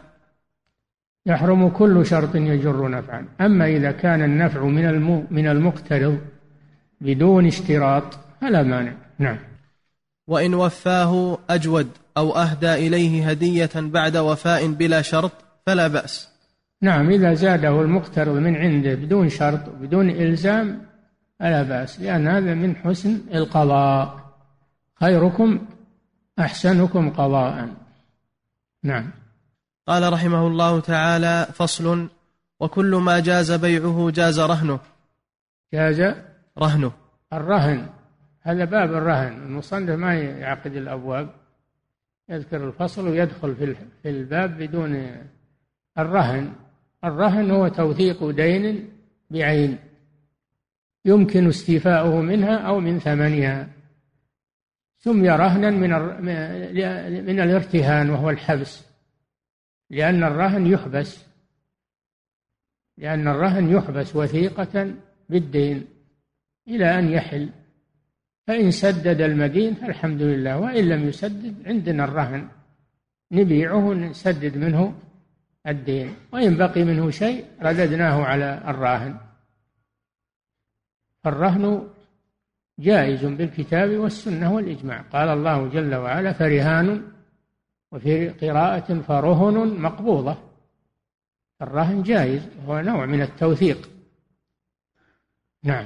يحرم كل شرط يجر نفعا. أما إذا كان النفع من من المقترض بدون اشتراط فلا مانع. نعم. وإن وفاه أجود أو أهدى إليه هدية بعد وفاء بلا شرط فلا بأس. نعم، إذا زاده المقترض من عنده بدون شرط بدون إلزام فلا بأس، لأن هذا من حسن القضاء. خيركم أحسنكم قضاء. نعم. قال رحمه الله تعالى: فصل: وكل ما جاز بيعه جاز رهنه. جاز رهنه. الرهن هذا باب الرهن. المصنف ما يعقد الأبواب، يذكر الفصل ويدخل في الباب بدون الرهن. الرهن هو توثيق دين بعين يمكن استيفاؤه منها أو من ثمنها، سمي رهنا من من الارتهان وهو الحبس، لأن الرهن يحبس لأن الرهن يحبس وثيقة بالدين إلى أن يحل، فإن سدد المدين فالحمد لله، وإن لم يسدد عندنا الرهن نبيعه ونسدد منه الدين، وإن بقي منه شيء رددناه على الراهن. فالرهن جائز بالكتاب والسنة والإجماع. قال الله جل وعلا: فرهان، وفي قراءة فرهن مقبوضة. الرهن جائز، هو نوع من التوثيق. نعم.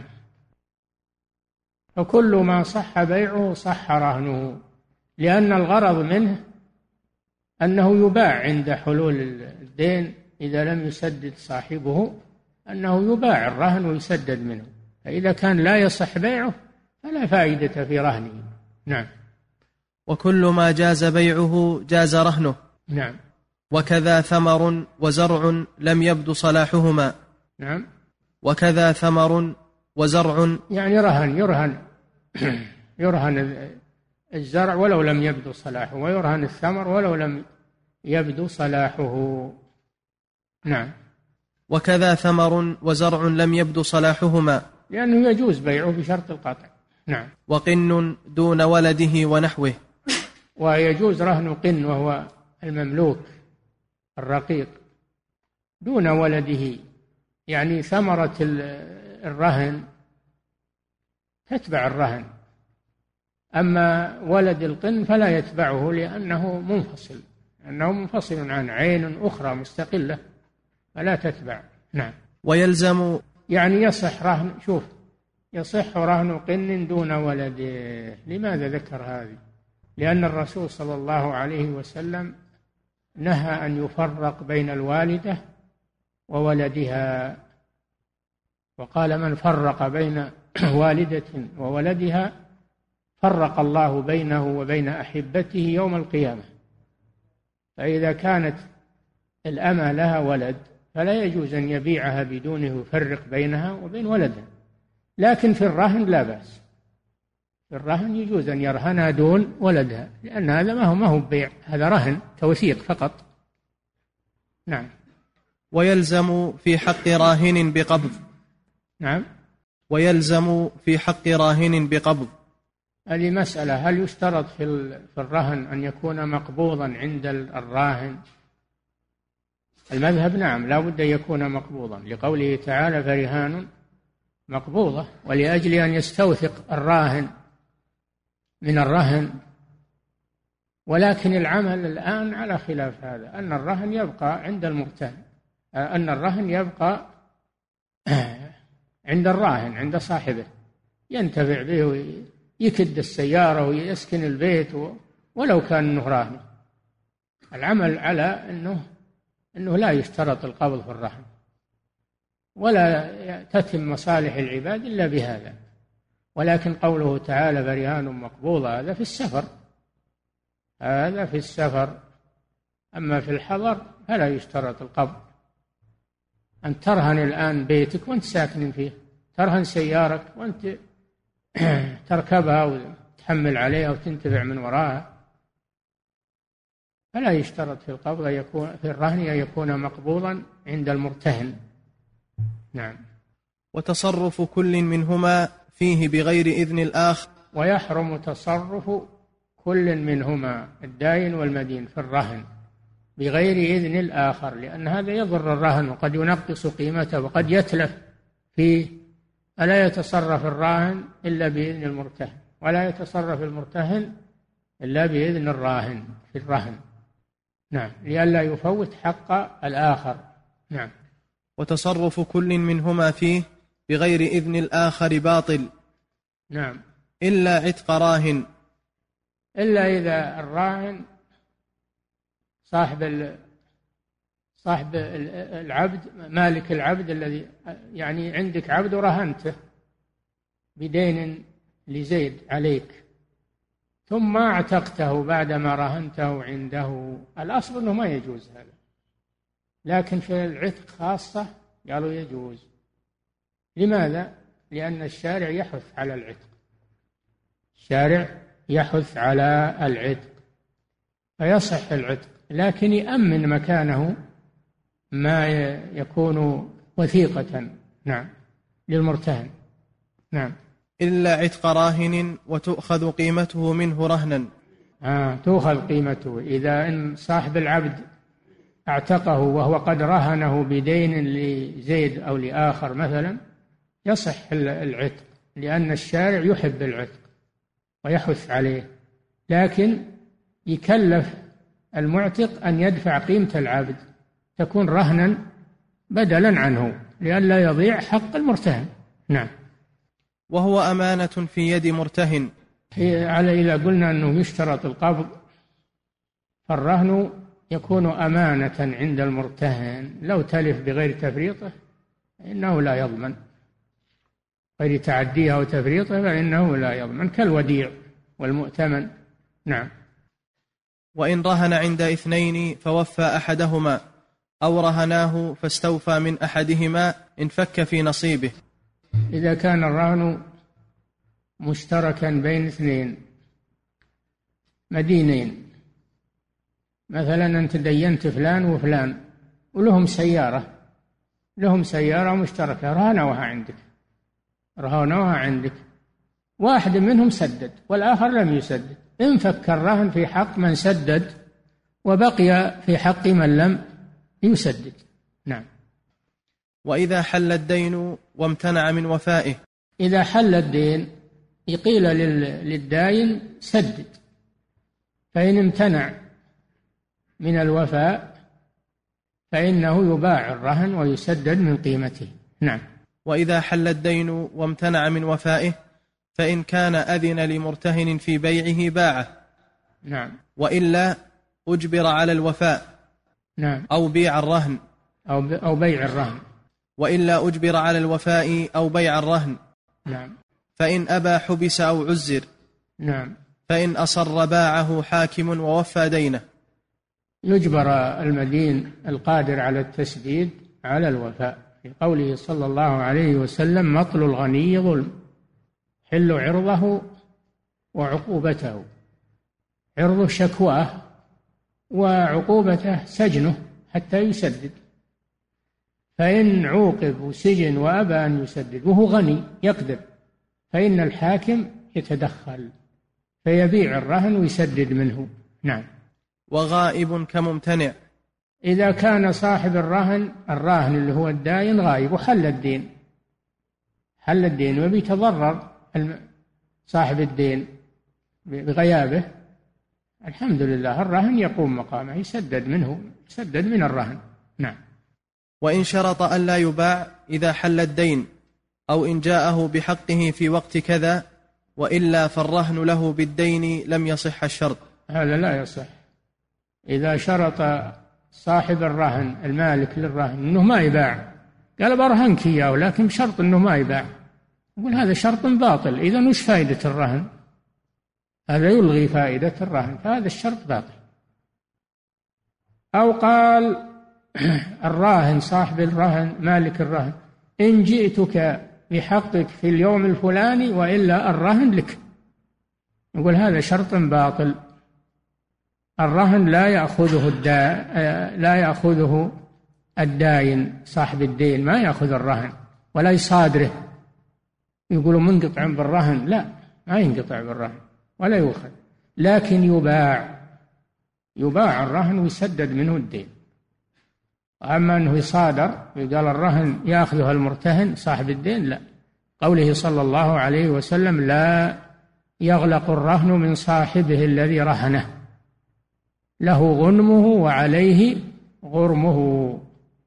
فكل ما صح بيعه صح رهنه، لأن الغرض منه أنه يباع عند حلول الدين إذا لم يسدد صاحبه، أنه يباع الرهن ويسدد منه. فإذا كان لا يصح بيعه فلا فائدة في رهنه. نعم. وكل ما جاز بيعه جاز رهنه. نعم. وكذا ثمر وزرع لم يبد صلاحهما. نعم. وكذا ثمر وزرع، يعني رهن يرهن يرهن الزرع ولو لم يبدو صلاحه، ويرهن الثمر ولو لم يبدو صلاحه. نعم. وكذا ثمر وزرع لم يبدو صلاحهما، لأنه يجوز بيعه بشرط القطع. نعم. وقن دون ولده ونحوه. ويجوز رهن قن وهو المملوك الرقيق دون ولده، يعني ثمرة الرهن تتبع الرهن، أما ولد القن فلا يتبعه لأنه منفصل أنه منفصل عن عين أخرى مستقلة فلا تتبع. نعم. ويلزم، يعني يصح رهن، شوف، يصح رهن قن دون ولده. لماذا ذكر هذه؟ لأن الرسول صلى الله عليه وسلم نهى أن يفرق بين الوالدة وولدها، وقال: من فرق بين والدة وولدها فرق الله بينه وبين أحبته يوم القيامة. فإذا كانت الأمة لها ولد فلا يجوز أن يبيعها بدونه يفرق بينها وبين ولدها، لكن في الرهن لا بأس. في الرهن يجوز أن يرهنها دون ولدها، لأن هذا ما هو ما هو بيع، هذا رهن توثيق فقط. نعم. ويلزم في حق راهن بقبض. نعم. ويلزم في حق راهن بقبض. هذه مسألة، هل يشترط في في الرهن أن يكون مقبوضا عند الراهن؟ المذهب نعم، لا بد أن يكون مقبوضا، لقوله تعالى: فرهان مقبوضة، ولأجل أن يستوثق الراهن من الرهن. ولكن العمل الآن على خلاف هذا، أن الرهن يبقى عند المرتهن، أن الرهن يبقى عند الراهن عند صاحبه، ينتفع به ويكد السيارة ويسكن البيت ولو كان انه راهن. العمل على أنه أنه لا يشترط القبض في الرهن، ولا تتم مصالح العباد إلا بهذا. ولكن قوله تعالى برهان مقبوضة هذا في السفر، هذا في السفر. أما في الحضر فلا يشترط القبض. أن ترهن الآن بيتك وأنت ساكن فيه، ترهن سيارك وأنت تركبها وتحمل عليها وتنتفع من وراها، فلا يشترط في القبض يكون في الرهن أن يكون مقبوضا عند المرتهن. نعم. وتصرف كل منهما فيه بغير إذن الآخر. ويحرم تصرف كل منهما الداين والمدين في الرهن بغير إذن الآخر، لأن هذا يضر الرهن وقد ينقص قيمته وقد يتلف فيه. ألا يتصرف الراهن إلا بإذن المرتهن، ولا يتصرف المرتهن إلا بإذن الراهن في الرهن. نعم، لئلا يفوت حق الآخر. نعم. وتصرف كل منهما فيه بغير إذن الآخر باطل. نعم. إلا عتق راهن، إلا إذا الراهن صاحب صاحب العبد، مالك العبد الذي يعني عندك عبد ورهنته بدين لزيد عليك، ثم اعتقته بعدما رهنته عنده. الأصل أنه ما يجوز هذا، لكن في العتق خاصة قالوا يجوز. لماذا؟ لأن الشارع يحث على العتق، الشارع يحث على العتق فيصح العتق، لكن يأمن مكانه ما يكون وثيقة. نعم، للمرتهن. نعم. إلا عتق راهن وتؤخذ قيمته منه رهنا. آه تؤخذ قيمته إذا إن صاحب العبد اعتقه وهو قد رهنه بدين لزيد أو لآخر مثلا، يصح العتق، لأن الشارع يحب العتق ويحث عليه، لكن يكلف المعتق أن يدفع قيمة العبد تكون رهنا بدلا عنه لئلا يضيع حق المرتهن. نعم. وهو أمانة في يد مرتهن. على إذا قلنا أنه يشترط القبض، فالرهن يكون أمانة عند المرتهن، لو تلف بغير تفريطه فإنه لا يضمن، غير تعديها وتفريطه فإنه لا يضمن، كالوديع والمؤتمن. نعم. وإن رهن عند اثنين فوفى أحدهما أو رهناه فاستوفى من أحدهما انفك في نصيبه. إذا كان الرهن مشتركا بين اثنين مدينين، مثلا أنت دينت فلان وفلان ولهم سيارة، لهم سيارة مشتركة رهنوها عندك، رهنوها عندك، واحد منهم سدد والآخر لم يسدد، انفك الرهن في حق من سدد وبقي في حق من لم يسدد. نعم. وإذا حل الدين وامتنع من وفائه. إذا حل الدين يقيل للداين سدد، فإن امتنع من الوفاء فإنه يباع الرهن ويسدد من قيمته. نعم. وإذا حل الدين وامتنع من وفائه فإن كان أذن لمرتهن في بيعه باعه. نعم. وإلا أجبر على الوفاء. نعم. أو بيع الرهن أو أو بيع الرهن. وإلا أجبر على الوفاء أو بيع الرهن. نعم. فإن أبى حبس أو عزر. نعم. فإن أصر باعه حاكم ووفى دينه. يجبر المدين القادر على التسديد على الوفاء، في قوله صلى الله عليه وسلم: مطل الغني ظلم، حل عرضه وعقوبته. عرضه شكواه وعقوبته سجنه حتى يسدد، فإن عوقب وسجن وأبى أن يسدد وهو غني يقدر، فإن الحاكم يتدخل فيبيع الرهن ويسدد منه. نعم. وغائب كممتنع. إذا كان صاحب الرهن الراهن اللي هو الداين غائب وحل الدين، حل الدين وبيتضرر صاحب الدين بغيابه، الحمد لله الرهن يقوم مقامه، يسدد منه، يسدد من الرهن. نعم. وإن شرط أن لا يباع إذا حل الدين، أو إن جاءه بحقه في وقت كذا، وإلا فالرهن له بالدين لم يصح الشرط. هذا لا يصح. إذا شرط صاحب الرهن المالك للرهن أنه ما يباع، قال برهنك إياه لكن بشرط أنه ما يباع، يقول هذا شرط باطل، إذن وش فائدة الرهن؟ هذا يلغي فائدة الرهن، فهذا الشرط باطل. أو قال الراهن صاحب الرهن مالك الرهن إن جئتك بحقك في اليوم الفلاني وإلا الرهن لك، يقول هذا شرط باطل. الرهن لا يأخذه الدا لا يأخذه الداين، صاحب الدين ما يأخذ الرهن ولا يصادره، يقولوا منقطع بالرهن، لا ما ينقطع بالرهن ولا يؤخذ، لكن يباع يباع الرهن ويسدد منه الدين. أما أنه يصادر قال الرهن يأخذها المرتهن صاحب الدين، لا. قوله صلى الله عليه وسلم لا يغلق الرهن من صاحبه الذي رهنه، له غنمه وعليه غرمه.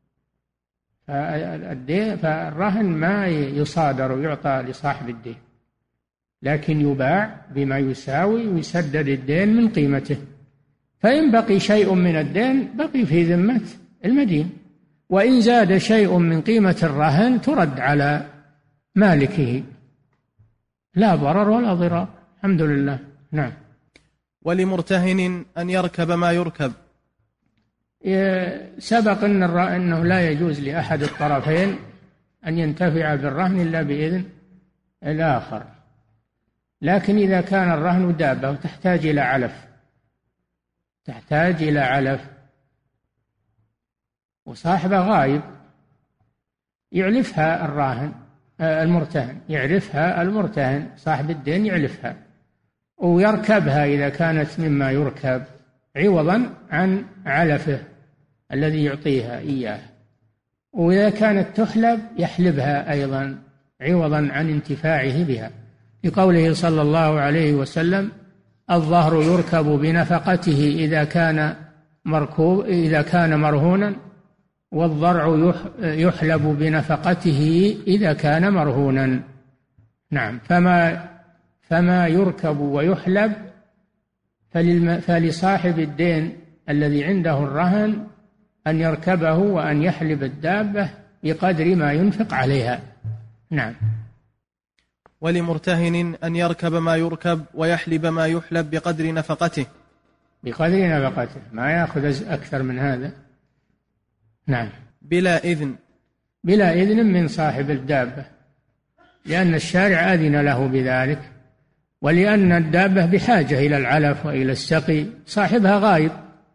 فالرهن ما يصادر ويعطى لصاحب الدين، لكن يباع بما يساوي ويسدد الدين من قيمته، فإن بقي شيء من الدين بقي في ذمة المدين، وإن زاد شيء من قيمة الرهن ترد على مالكه، لا ضرر ولا ضرار. الحمد لله. نعم. ولمرتهن أن يركب ما يركب. سبق أن أنه لا يجوز لأحد الطرفين أن ينتفع بالرهن إلا بإذن الآخر، لكن إذا كان الرهن دابة وتحتاج إلى علف تحتاج إلى علف وصاحبه غايب يعلفها الراهن المرتهن يعرفها المرتهن صاحب الدين يعلفها ويركبها إذا كانت مما يركب عوضا عن علفه الذي يعطيها إياه، وإذا كانت تحلب يحلبها أيضا عوضا عن انتفاعه بها، لقوله صلى الله عليه وسلم الظهر يركب بنفقته إذا كان مركوب إذا كان مرهونا، والضرع يحلب بنفقته إذا كان مرهونا. نعم. فما فما يركب ويحلب فلصاحب الدين الذي عنده الرهن أن يركبه وأن يحلب الدابة بقدر ما ينفق عليها. نعم. ولمرتهن أن يركب ما يركب ويحلب ما يحلب بقدر نفقته بقدر نفقته ما يأخذ أكثر من هذا. نعم. بلا إذن بلا إذن من صاحب الدابة، لأن الشارع أذن له بذلك، ولأن الدابة بحاجة إلى العلف وإلى السقي، صاحبها غايب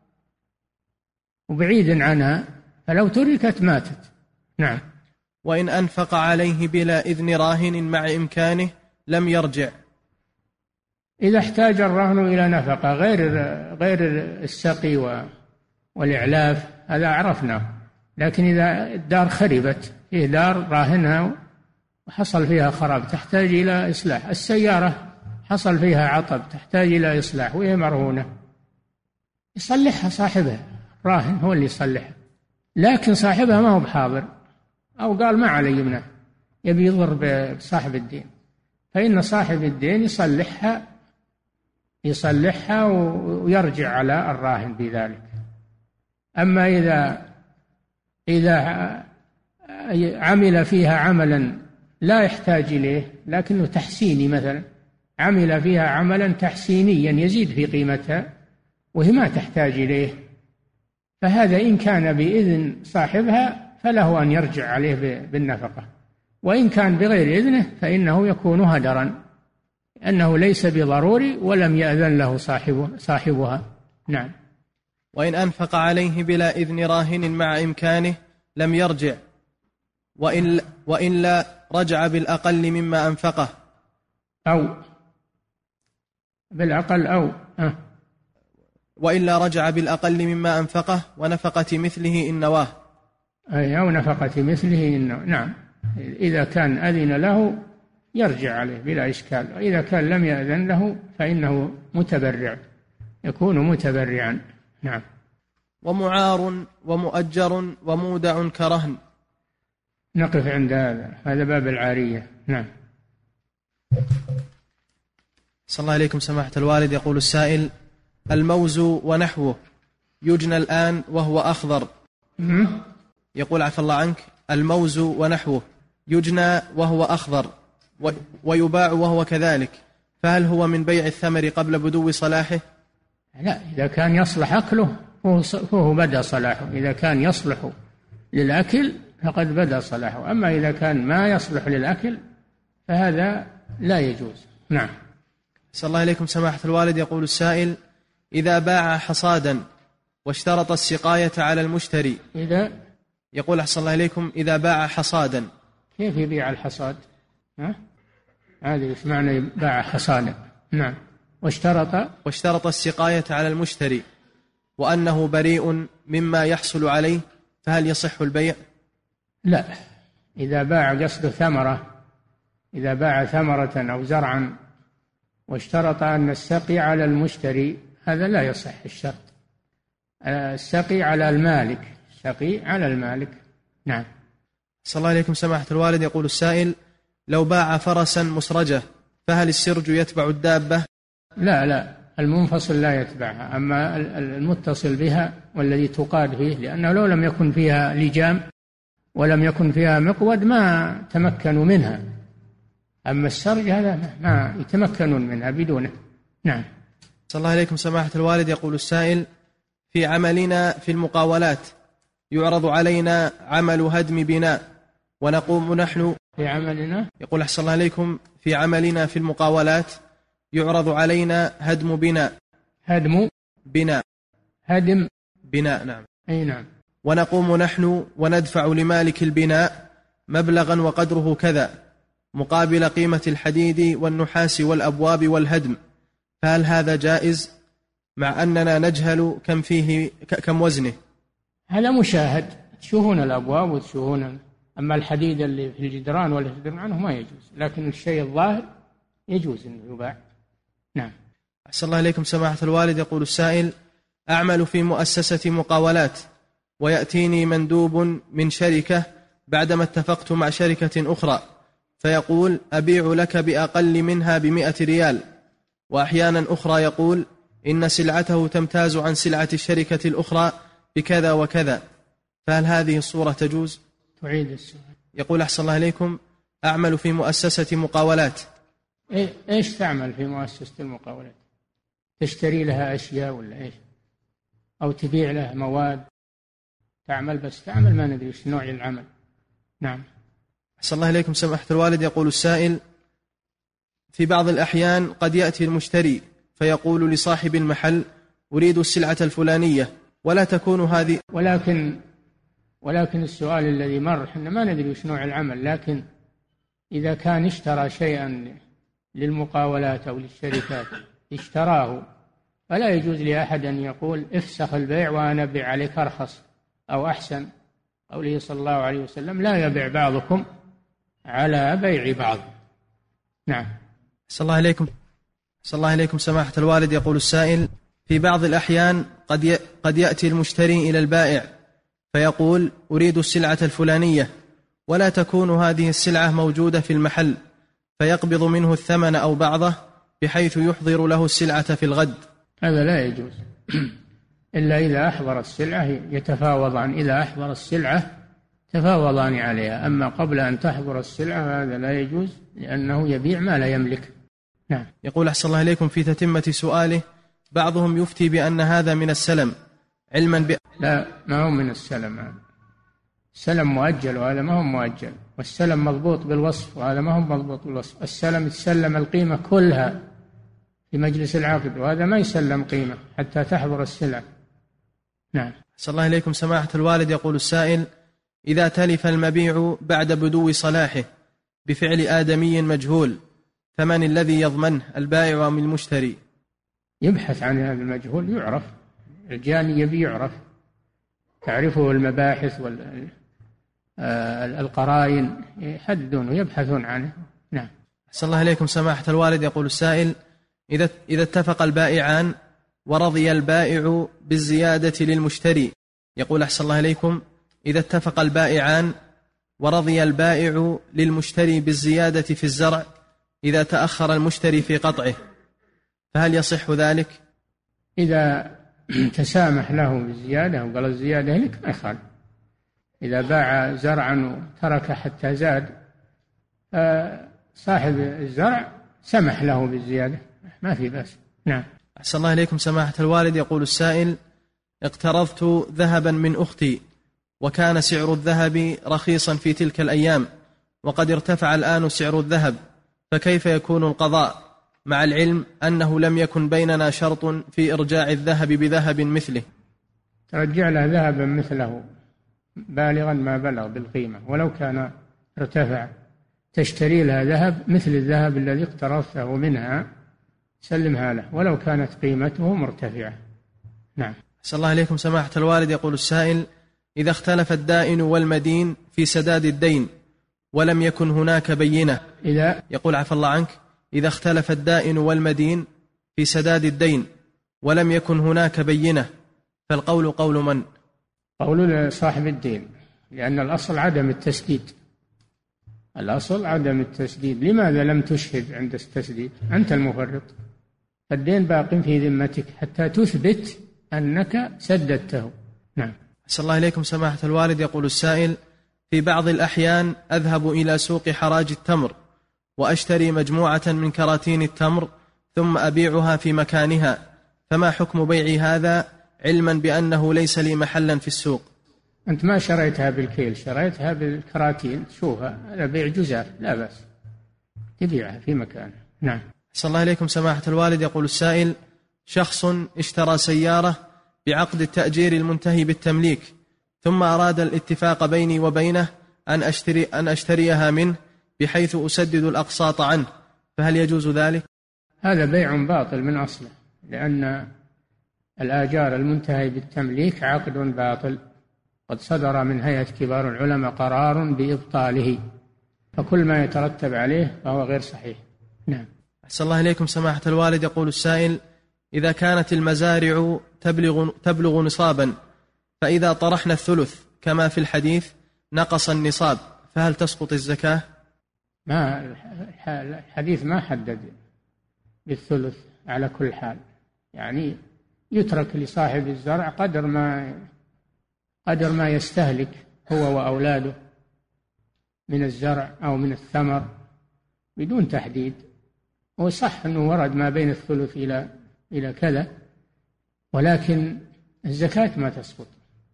وبعيد عنها، فلو تركت ماتت. نعم. وإن أنفق عليه بلا إذن راهن مع إمكانه لم يرجع. إذا احتاج الرهن إلى نفقة غير غير السقي والإعلاف هذا عرفناه، لكن إذا الدار خربت، فيه دار راهنها وحصل فيها خراب تحتاج إلى إصلاح، السيارة حصل فيها عطب تحتاج إلى إصلاح وهي مرهونة، يصلحها صاحبها، راهن هو اللي يصلحها، لكن صاحبها ما هو بحاضر أو قال ما علي منه يبي يضر بصاحب الدين، فإن صاحب الدين يصلحها يصلحها ويرجع على الراهن بذلك. أما إذا إذا عمل فيها عملا لا يحتاج إليه لكنه تحسيني، مثلا عمل فيها عملا تحسينيا يزيد في قيمتها وهي ما تحتاج إليه، فهذا إن كان بإذن صاحبها فله أن يرجع عليه بالنفقة، وإن كان بغير إذنه فإنه يكون هدرا، أنه ليس بضروري ولم يأذن له صاحبه صاحبها. نعم. وإن أنفق عليه بلا إذن راهن مع إمكانه لم يرجع، وإن وإلا رجع بالأقل مما أنفقه أو بالأقل أو أه. وإلا رجع بالأقل مما أنفقه ونفقة مثله إن نواه، أي أو نفقة مثله إن نواه. نعم. إذا كان أذن له يرجع عليه بلا إشكال، وإذا كان لم يأذن له فإنه متبرع، يكون متبرعا. نعم. ومعار ومؤجر ومودع كرهن. نقف عند هذا، هذا باب العارية. نعم. صلى الله عليكم سماحة الوالد. يقول السائل: الموز ونحوه يجنى الآن وهو أخضر. يقول عفى الله عنك الموز ونحوه يجنى وهو أخضر ويباع وهو كذلك، فهل هو من بيع الثمر قبل بدو صلاحه؟ لا، إذا كان يصلح أكله فهو بدأ صلاحه. إذا كان يصلح للأكل فقد بدأ صلاحه، أما إذا كان ما يصلح للأكل فهذا لا يجوز. نعم. صلى الله عليكم سماحة الوالد. يقول السائل: إذا باع حصادا واشترط السقاية على المشتري. إذا يقول أحسن الله إليكم إذا باع حصادا. كيف يبيع الحصاد؟ ها؟ هذا ايش معنى باع حصادا؟ نعم. واشترط واشترط السقاية على المشتري وأنه بريء مما يحصل عليه، فهل يصح البيع؟ لا، إذا باع قصد ثمرة، إذا باع ثمرة أو زرعا واشترط أن السقي على المشتري، هذا لا يصح الشرط. السقي على المالك، السقي على المالك. نعم. صلى الله عليكم سماحة الوالد. يقول السائل: لو باع فرسا مسرجة فهل السرج يتبع الدابة؟ لا لا، المنفصل لا يتبعها، أما المتصل بها والذي تقاد فيه، لأنه لو لم يكن فيها لجام ولم يكن فيها مقود ما تمكنوا منها، أما السرج هذا ما يتمكنون منها بدونه. نعم. صلى الله عليكم سماحة الوالد. يقول السائل: في عملنا في المقاولات يعرض علينا عمل هدم بناء ونقوم نحن في عملنا يقول أحسن الله عليكم في عملنا في المقاولات يعرض علينا هدم بناء هدم بناء هدم بناء نعم أي نعم. ونقوم نحن وندفع لمالك البناء مبلغا وقدره كذا مقابل قيمة الحديد والنحاس والأبواب والهدم، فهل هذا جائز مع أننا نجهل كم فيه كم وزنه؟ هذا مشاهد، تشوفون الأبواب وتشوفون، أما الحديد اللي في الجدران ولا تدرون عنه ما يجوز، لكن الشيء الظاهر يجوز أنه يباع. نعم. أحسن الله إليكم سماحة الوالد. يقول السائل: أعمل في مؤسسة مقاولات ويأتيني مندوب من شركة بعدما اتفقت مع شركة أخرى فيقول أبيع لك بأقل منها بمئة ريال، وأحيانا أخرى يقول إن سلعته تمتاز عن سلعة الشركة الأخرى بكذا وكذا، فهل هذه الصورة تجوز؟ تعيد السؤال. يقول أحسن الله إليكم: أعمل في مؤسسة مقاولات. إيش تعمل في مؤسسة المقاولات؟ تشتري لها أشياء ولا إيش؟ أو تبيع لها مواد؟ تعمل بس تعمل، ما ندري إيش نوع العمل. نعم. أحسن الله إليكم سماحة الوالد. يقول السائل: في بعض الأحيان قد يأتي المشتري فيقول لصاحب المحل أريد السلعة الفلانية ولا تكون هذه، ولكن ولكن السؤال الذي مر إحنا ما ندري إيش نوع العمل، لكن إذا كان اشترى شيئا للمقاولات أو للشركات اشتراه، فلا يجوز لأحد أن يقول افسخ البيع وأنا أبيع عليك أرخص أو أحسن. قوله صلى الله عليه وسلم: لا يبيع بعضكم على بيع بعض. نعم. صلى الله عليكم صلى الله عليكم سماحة الوالد. يقول السائل: في بعض الأحيان قد قد يأتي المشتري إلى البائع فيقول أريد السلعة الفلانية ولا تكون هذه السلعة موجودة في المحل، فيقبض منه الثمن أو بعضه بحيث يحضر له السلعة في الغد. هذا لا يجوز إلا إذا أحضر السلعة يتفاوضان، إذا أحضر السلعة تفاوضان عليها، أما قبل أن تحضر السلعة هذا لا يجوز، لأنه يبيع ما لا يملك. نعم. يقول أحسن الله إليكم في تتمة سؤاله: بعضهم يفتي بأن هذا من السلم علما ب... لا، ما هو من السلم، هذا السلم مؤجل وهذا ما هو مؤجل، والسلم مضبوط بالوصف وهذا ما هو مضبوط بالوصف. السلم يسلم القيمة كلها في مجلس العقد، وهذا ما يسلم قيمة حتى تحضر السلعة. نعم. أحسن الله إليكم سماحة الوالد. يقول السائل: إذا تلف المبيع بعد بدو صلاحه بفعل آدمي مجهول، فمن الذي يضمنه، البائع أم المشتري؟ يبحث عن هذا المجهول، يعرف، الجاني يبي يعرف، تعرفه المباحث والقرائن، يحددون ويبحثون عنه. نعم. أحسن الله إليكم سماحة الوالد. يقول السائل: إذا إذا اتفق البائعان ورضي البائع بالزيادة للمشتري، يقول أحسن الله إليكم: إذا اتفق البائعان ورضي البائع للمشتري بالزيادة في الزرع إذا تأخر المشتري في قطعه، فهل يصح ذلك؟ إذا تسامح له بالزيادة وقال الزيادة لك ما يخالف. إذا باع زرعا وترك حتى زاد صاحب الزرع سمح له بالزيادة ما في بأس. نعم. أحسن الله إليكم سماحة الوالد. يقول السائل: اقترضت ذهبا من أختي وكان سعر الذهب رخيصا في تلك الأيام وقد ارتفع الآن سعر الذهب، فكيف يكون القضاء مع العلم أنه لم يكن بيننا شرط في إرجاع الذهب بذهب مثله؟ ترجع له ذهبا مثله بالغا ما بلغ بالقيمة ولو كان ارتفع، تشتري لها ذهب مثل الذهب الذي اقترضته منها سلمها له ولو كانت قيمته مرتفعة. نعم. أحسن الله إليكم سماحة الوالد. يقول السائل: إذا اختلف الدائن والمدين في سداد الدين ولم يكن هناك بينة. إذا يقول عفى الله عنك: إذا اختلف الدائن والمدين في سداد الدين ولم يكن هناك بينة فالقول قول من؟ قول صاحب الدين، لأن الأصل عدم التسديد. الأصل عدم التسديد. لماذا لم تشهد عند التسديد؟ أنت المفرط، الدين باق في ذمتك حتى تثبت أنك سددته. نعم. أحسن الله إليكم سماحة الوالد. يقول السائل: في بعض الأحيان أذهب إلى سوق حراج التمر وأشتري مجموعة من كراتين التمر ثم أبيعها في مكانها، فما حكم بيعي هذا علما بأنه ليس لي محلا في السوق؟ أنت ما شريتها بالكيل، شريتها بالكراتين، شوفها هذا بيع جزاف لا بأس، تبيعها في مكانها. نعم. أحسن الله إليكم سماحة الوالد. يقول السائل: شخص اشترى سيارة بعقد التأجير المنتهي بالتمليك ثم أراد الاتفاق بيني وبينه أن أشتري أن أشتريها منه بحيث أسدد الأقساط عنه، فهل يجوز ذلك؟ هذا بيع باطل من أصله، لأن الآجار المنتهي بالتمليك عقد باطل، قد صدر من هيئة كبار العلماء قرار بإبطاله، فكل ما يترتب عليه فهو غير صحيح. نعم. أحسن الله إليكم سماحة الوالد. يقول السائل: إذا كانت المزارع تبلغ, تبلغ نصابا فإذا طرحنا الثلث كما في الحديث نقص النصاب، فهل تسقط الزكاة؟ ما الحديث ما حدد بالثلث على كل حال، يعني يترك لصاحب الزرع قدر ما قدر ما يستهلك هو وأولاده من الزرع أو من الثمر بدون تحديد. وصح أنه ورد ما بين الثلث إلى إلى كذا، ولكن الزكاة ما تسقط،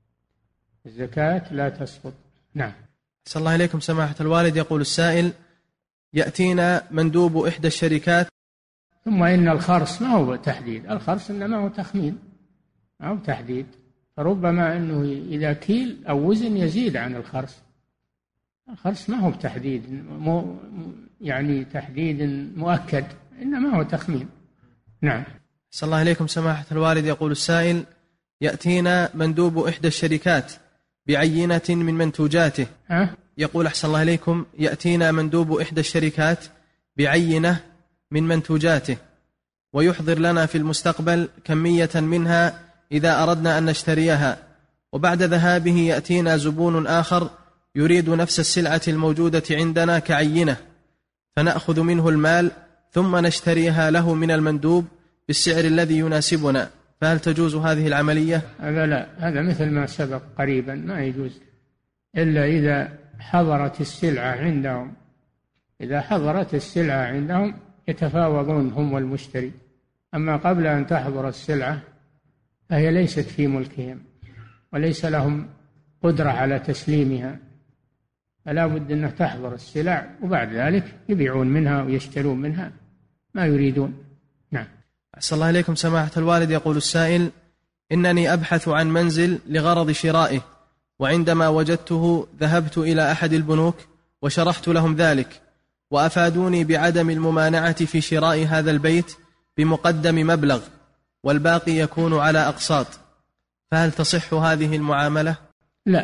الزكاة لا تسقط. نعم. أحسن الله إليكم سماحة الوالد. يقول السائل: يأتينا مندوب إحدى الشركات. ثم إن الخرص ما هو تحديد، الخرص إنما هو تخمين ما هو تحديد، فربما أنه إذا كيل أو وزن يزيد عن الخرص. الخرص ما هو بتحديد مو يعني تحديد مؤكد، إنما هو تخمين. نعم. أحسن الله إليكم سماحة الوالد. يقول السائل: يأتينا مندوب إحدى الشركات بعينة من منتوجاته. ها؟ يقول أحسن الله إليكم: يأتينا مندوب إحدى الشركات بعينة من منتوجاته ويحضر لنا في المستقبل كمية منها إذا أردنا أن نشتريها، وبعد ذهابه يأتينا زبون آخر يريد نفس السلعة الموجودة عندنا كعينة، فنأخذ منه المال ثم نشتريها له من المندوب بالسعر الذي يناسبنا، فهل تجوز هذه العملية؟ هذا لا، هذا مثل ما سبق قريبا ما يجوز إلا إذا حضرت السلعة عندهم. إذا حضرت السلعة عندهم يتفاوضون هم والمشتري، أما قبل أن تحضر السلعة فهي ليست في ملكهم وليس لهم قدرة على تسليمها، فلا بد أن تحضر السلع وبعد ذلك يبيعون منها ويشترون منها ما يريدون. نعم. أحسن الله إليكم سماحة الوالد. يقول السائل: إنني أبحث عن منزل لغرض شرائه، وعندما وجدته ذهبت إلى أحد البنوك وشرحت لهم ذلك، وأفادوني بعدم الممانعة في شراء هذا البيت بمقدم مبلغ والباقي يكون على أقساط، فهل تصح هذه المعاملة؟ لا.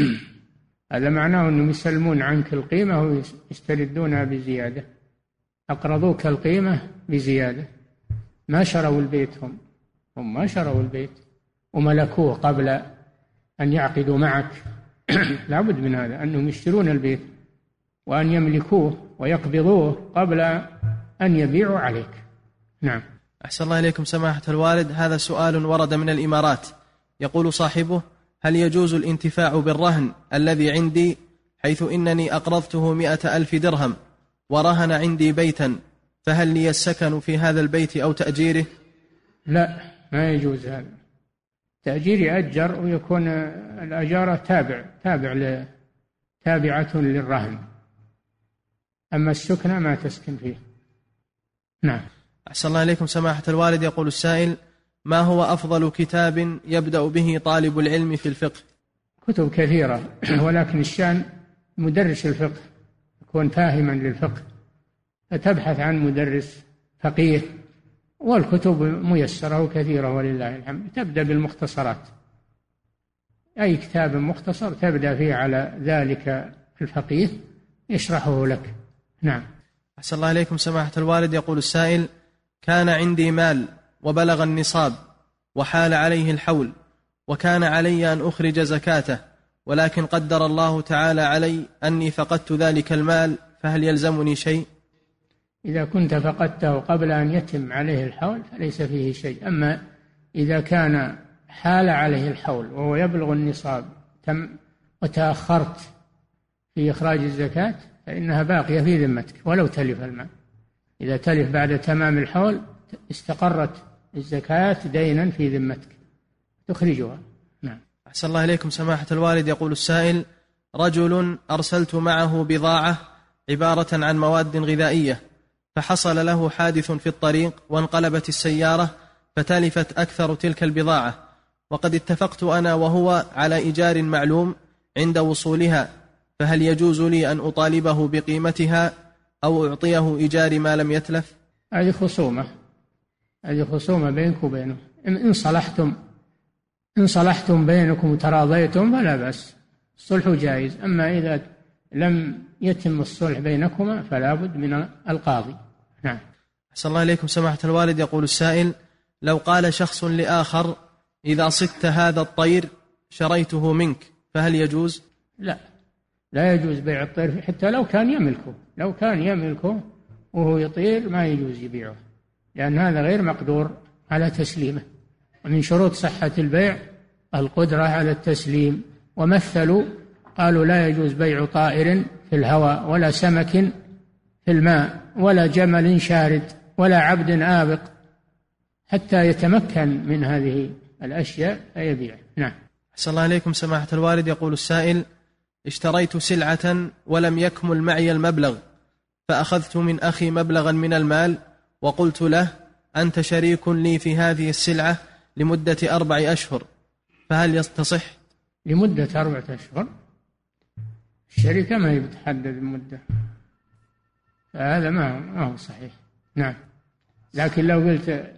هذا معناه أنهم يسلمون عنك القيمة ويستردونها بزيادة، أقرضوك القيمة بزيادة، ما شروا البيت، هم هم ما شروا البيت وملكوه قبل أن يعقدوا معك. لا بد من هذا، أنهم يشترون البيت وأن يملكوه ويقبضوه قبل أن يبيعوا عليك. نعم. أحسن الله إليكم سماحة الوالد. هذا سؤال ورد من الإمارات، يقول صاحبه: هل يجوز الانتفاع بالرهن الذي عندي، حيث إنني أقرضته مئة ألف درهم ورهن عندي بيتا، فهل لي السكن في هذا البيت أو تأجيره؟ لا، ما يجوز هذا. تأجير يأجر ويكون الأجارة تابع تابع ل... تابعة للرهن، أما السكنة ما تسكن فيه. نعم. أحسن الله إليكم سماحة الوالد. يقول السائل: ما هو أفضل كتاب يبدأ به طالب العلم في الفقه؟ كتب كثيرة، ولكن الشأن مدرس الفقه يكون فاهما للفقه، فتبحث عن مدرس فقيه، والكتب ميسرة وكثيرة ولله الحمد. تبدأ بالمختصرات، أي كتاب مختصر تبدأ فيه على ذلك الفقيه يشرحه لك. نعم. أحسن الله إليكم سماحة الوالد. يقول السائل: كان عندي مال وبلغ النصاب وحال عليه الحول، وكان علي أن أخرج زكاته، ولكن قدر الله تعالى علي أني فقدت ذلك المال، فهل يلزمني شيء؟ إذا كنت فقدته قبل أن يتم عليه الحول فليس فيه شيء، أما إذا كان حال عليه الحول وهو يبلغ النصاب تم وتأخرت في إخراج الزكاة فإنها باقية في ذمتك ولو تلف المال. إذا تلف بعد تمام الحول استقرت الزكاة دينا في ذمتك تخرجها. نعم. أحسن الله إليكم سماحة الوالد. يقول السائل: رجل أرسلت معه بضاعة عبارة عن مواد غذائية، فحصل له حادث في الطريق وانقلبت السيارة فتلفت أكثر تلك البضاعة، وقد اتفقت أنا وهو على إيجار معلوم عند وصولها، فهل يجوز لي أن أطالبه بقيمتها أو أعطيه إيجار ما لم يتلف؟ هذه خصومة هذه خصومة بينك وبينه. إن صلحتم إن صلحتم بينكم وتراضيتم فلا بأس، الصلح جائز. أما إذا لم يتم الصلح بينكما فلا بد من القاضي. نعم. أحسن الله إليكم سماحة الوالد. يقول السائل: لو قال شخص لآخر: إذا صدت هذا الطير شريته منك، فهل يجوز؟ لا، لا يجوز بيع الطير حتى لو كان يملكه لو كان يملكه وهو يطير ما يجوز يبيعه، لأن هذا غير مقدور على تسليمه. ومن شروط صحة البيع القدرة على التسليم. ومثلوا قالوا: لا يجوز بيع طائر في الهواء، ولا سمك في الماء، ولا جمل شارد، ولا عبد آبق، حتى يتمكن من هذه الأشياء فيبيع. نعم. أحسن الله إليكم سماحة الوالد. يقول السائل: اشتريت سلعة ولم يكمل معي المبلغ، فأخذت من أخي مبلغا من المال وقلت له: أنت شريك لي في هذه السلعة لمدة أربع أشهر، فهل يستصح؟ لمدة أربعة أشهر؟ الشركة ما يتحدد المدة، فهذا ما ما هو صحيح. نعم. لكن لو قلت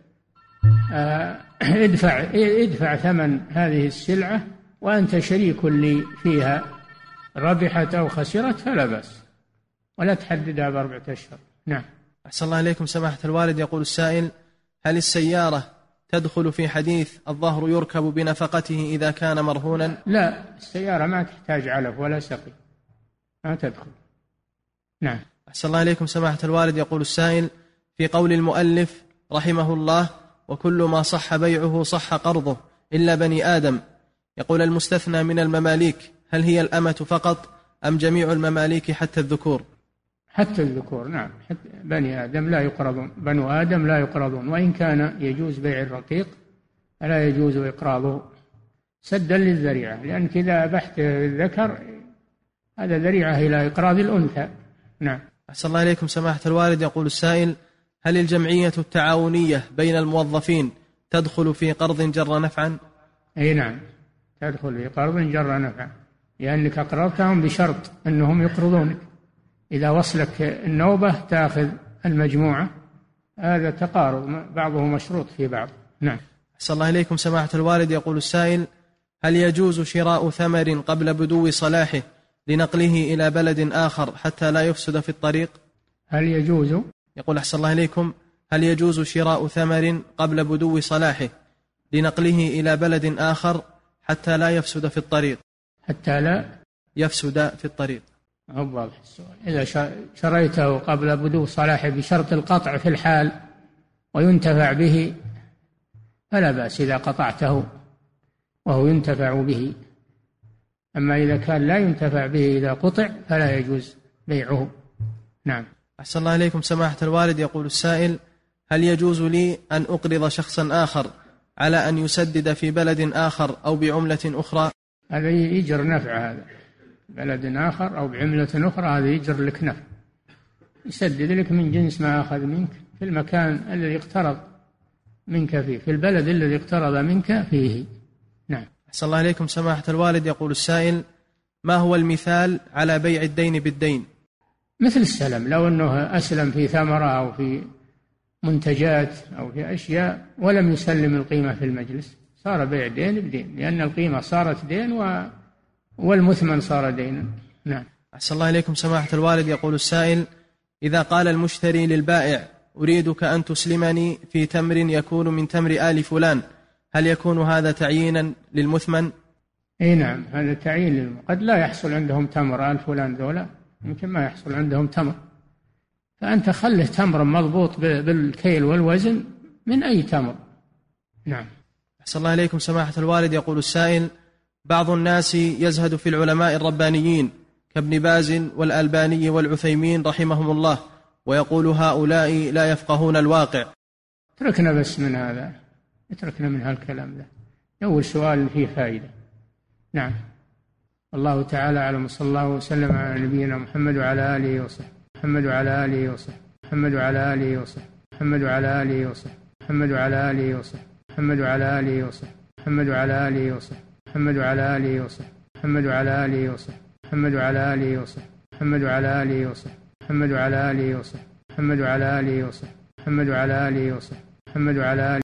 آه ادفع ادفع ثمن هذه السلعة وأنت شريك لي فيها، ربحت أو خسرت فلا بأس، ولا تحددها بأربعة أشهر. نعم. أحسن الله إليكم سماحة الوالد. يقول السائل: هل السيارة تدخل في حديث الظهر يركب بنفقته إذا كان مرهونا؟ لا، السيارة ما تحتاج علف ولا سقي، ما تدخل. نعم. أحسن الله إليكم سماحة الوالد. يقول السائل: في قول المؤلف رحمه الله: وكل ما صح بيعه صح قرضه إلا بني آدم، يقول المستثنى من المماليك هل هي الأمة فقط أم جميع المماليك حتى الذكور؟ حتى الذكور. نعم. حتى بني آدم لا يقرضون، بنو آدم لا يقرضون، وإن كان يجوز بيع الرقيق فلا يجوز إقراضه سدا للذريعة، لأنك إذا أبحت الذكر هذا ذريعة إلى إقراض الأنثى. نعم. أحسن الله إليكم سماحة الوالد. يقول السائل: هل الجمعية التعاونية بين الموظفين تدخل في قرض جر نفعا؟ أي نعم، تدخل في قرض جر نفعا، لأنك أقرضتهم بشرط أنهم يقرضونك. إذا وصلك النوبة تأخذ المجموعة، هذا تقارض بعضه مشروط في بعض. نعم. أحسن الله إليكم سماحة الوالد. يقول السائل: هل يجوز شراء ثمر قبل بدو صلاحه لنقله إلى بلد آخر حتى لا يفسد في الطريق؟ هل يجوز؟ يقول أحسن الله إليكم: هل يجوز شراء ثمر قبل بدو صلاحه لنقله إلى بلد آخر حتى لا يفسد في الطريق؟ حتى لا يفسد في الطريق. هو واضح السؤال. إذا شريته قبل بدو صلاحه بشرط القطع في الحال وينتفع به فلا بأس إذا قطعته وهو ينتفع به. أما إذا كان لا ينتفع به إذا قطع فلا يجوز بيعه. نعم. أحسن الله إليكم سماحة الوالد. يقول السائل: هل يجوز لي أن أقرض شخصا آخر على أن يسدد في بلد آخر أو بعملة أخرى؟ هذا يجر نفع، هذا بلد آخر أو بعملة أخرى هذا يجر لك نفع، يسدد لك من جنس ما أخذ منك في المكان الذي اقترض منك فيه، في البلد الذي اقترض منك فيه. نعم. أحسن الله إليكم سماحة الوالد. يقول السائل: ما هو المثال على بيع الدين بالدين؟ مثل السلم، لو أنه أسلم في ثمرة أو في منتجات أو في أشياء ولم يسلم القيمة في المجلس صار بيع دين بدين، لأن القيمة صارت دين و... والمثمن صار دينا. نعم. أحسن الله إليكم سماحة الوالد. يقول السائل: إذا قال المشتري للبائع: أريدك أن تسلمني في تمر يكون من تمر آل فلان، هل يكون هذا تعيينا للمثمن؟ أي نعم، هذا تعيين للمثمن. قد لا يحصل عندهم تمر آل فلان ذولا، يمكن ما يحصل عندهم تمر، فأنت خله تمر مضبوط بالكيل والوزن من أي تمر. نعم. أحسن الله إليكم سماحة الوالد. يقول السائل: بعض الناس يزهد في العلماء الربانيين كابن باز والألباني والعثيمين رحمهم الله، ويقول هؤلاء لا يفقهون الواقع. اتركنا بس من هذا، اتركنا من هالكلام ذا، أول سؤال فيه فائدة. نعم. الله تعالى أعلم. صلى الله وسلم على نبينا محمد وعلى آله وصحبه محمد وعلى آله وصحبه محمد وعلى آله وصحبه محمد وعلى آله وصحبه محمد وعلى آله وصحبه محمد وعلى آله وصحبه محمد وعلى آله وصحبه محمد وعلى آله وصحبه محمد وعلى آله وصحبه محمد وعلى آله وصحبه محمد وعلى آله وصحبه محمد وعلى آله وصحبه محمد وعلى آله وصحبه محمد وعلى آله وصحبه محمد وعلى آله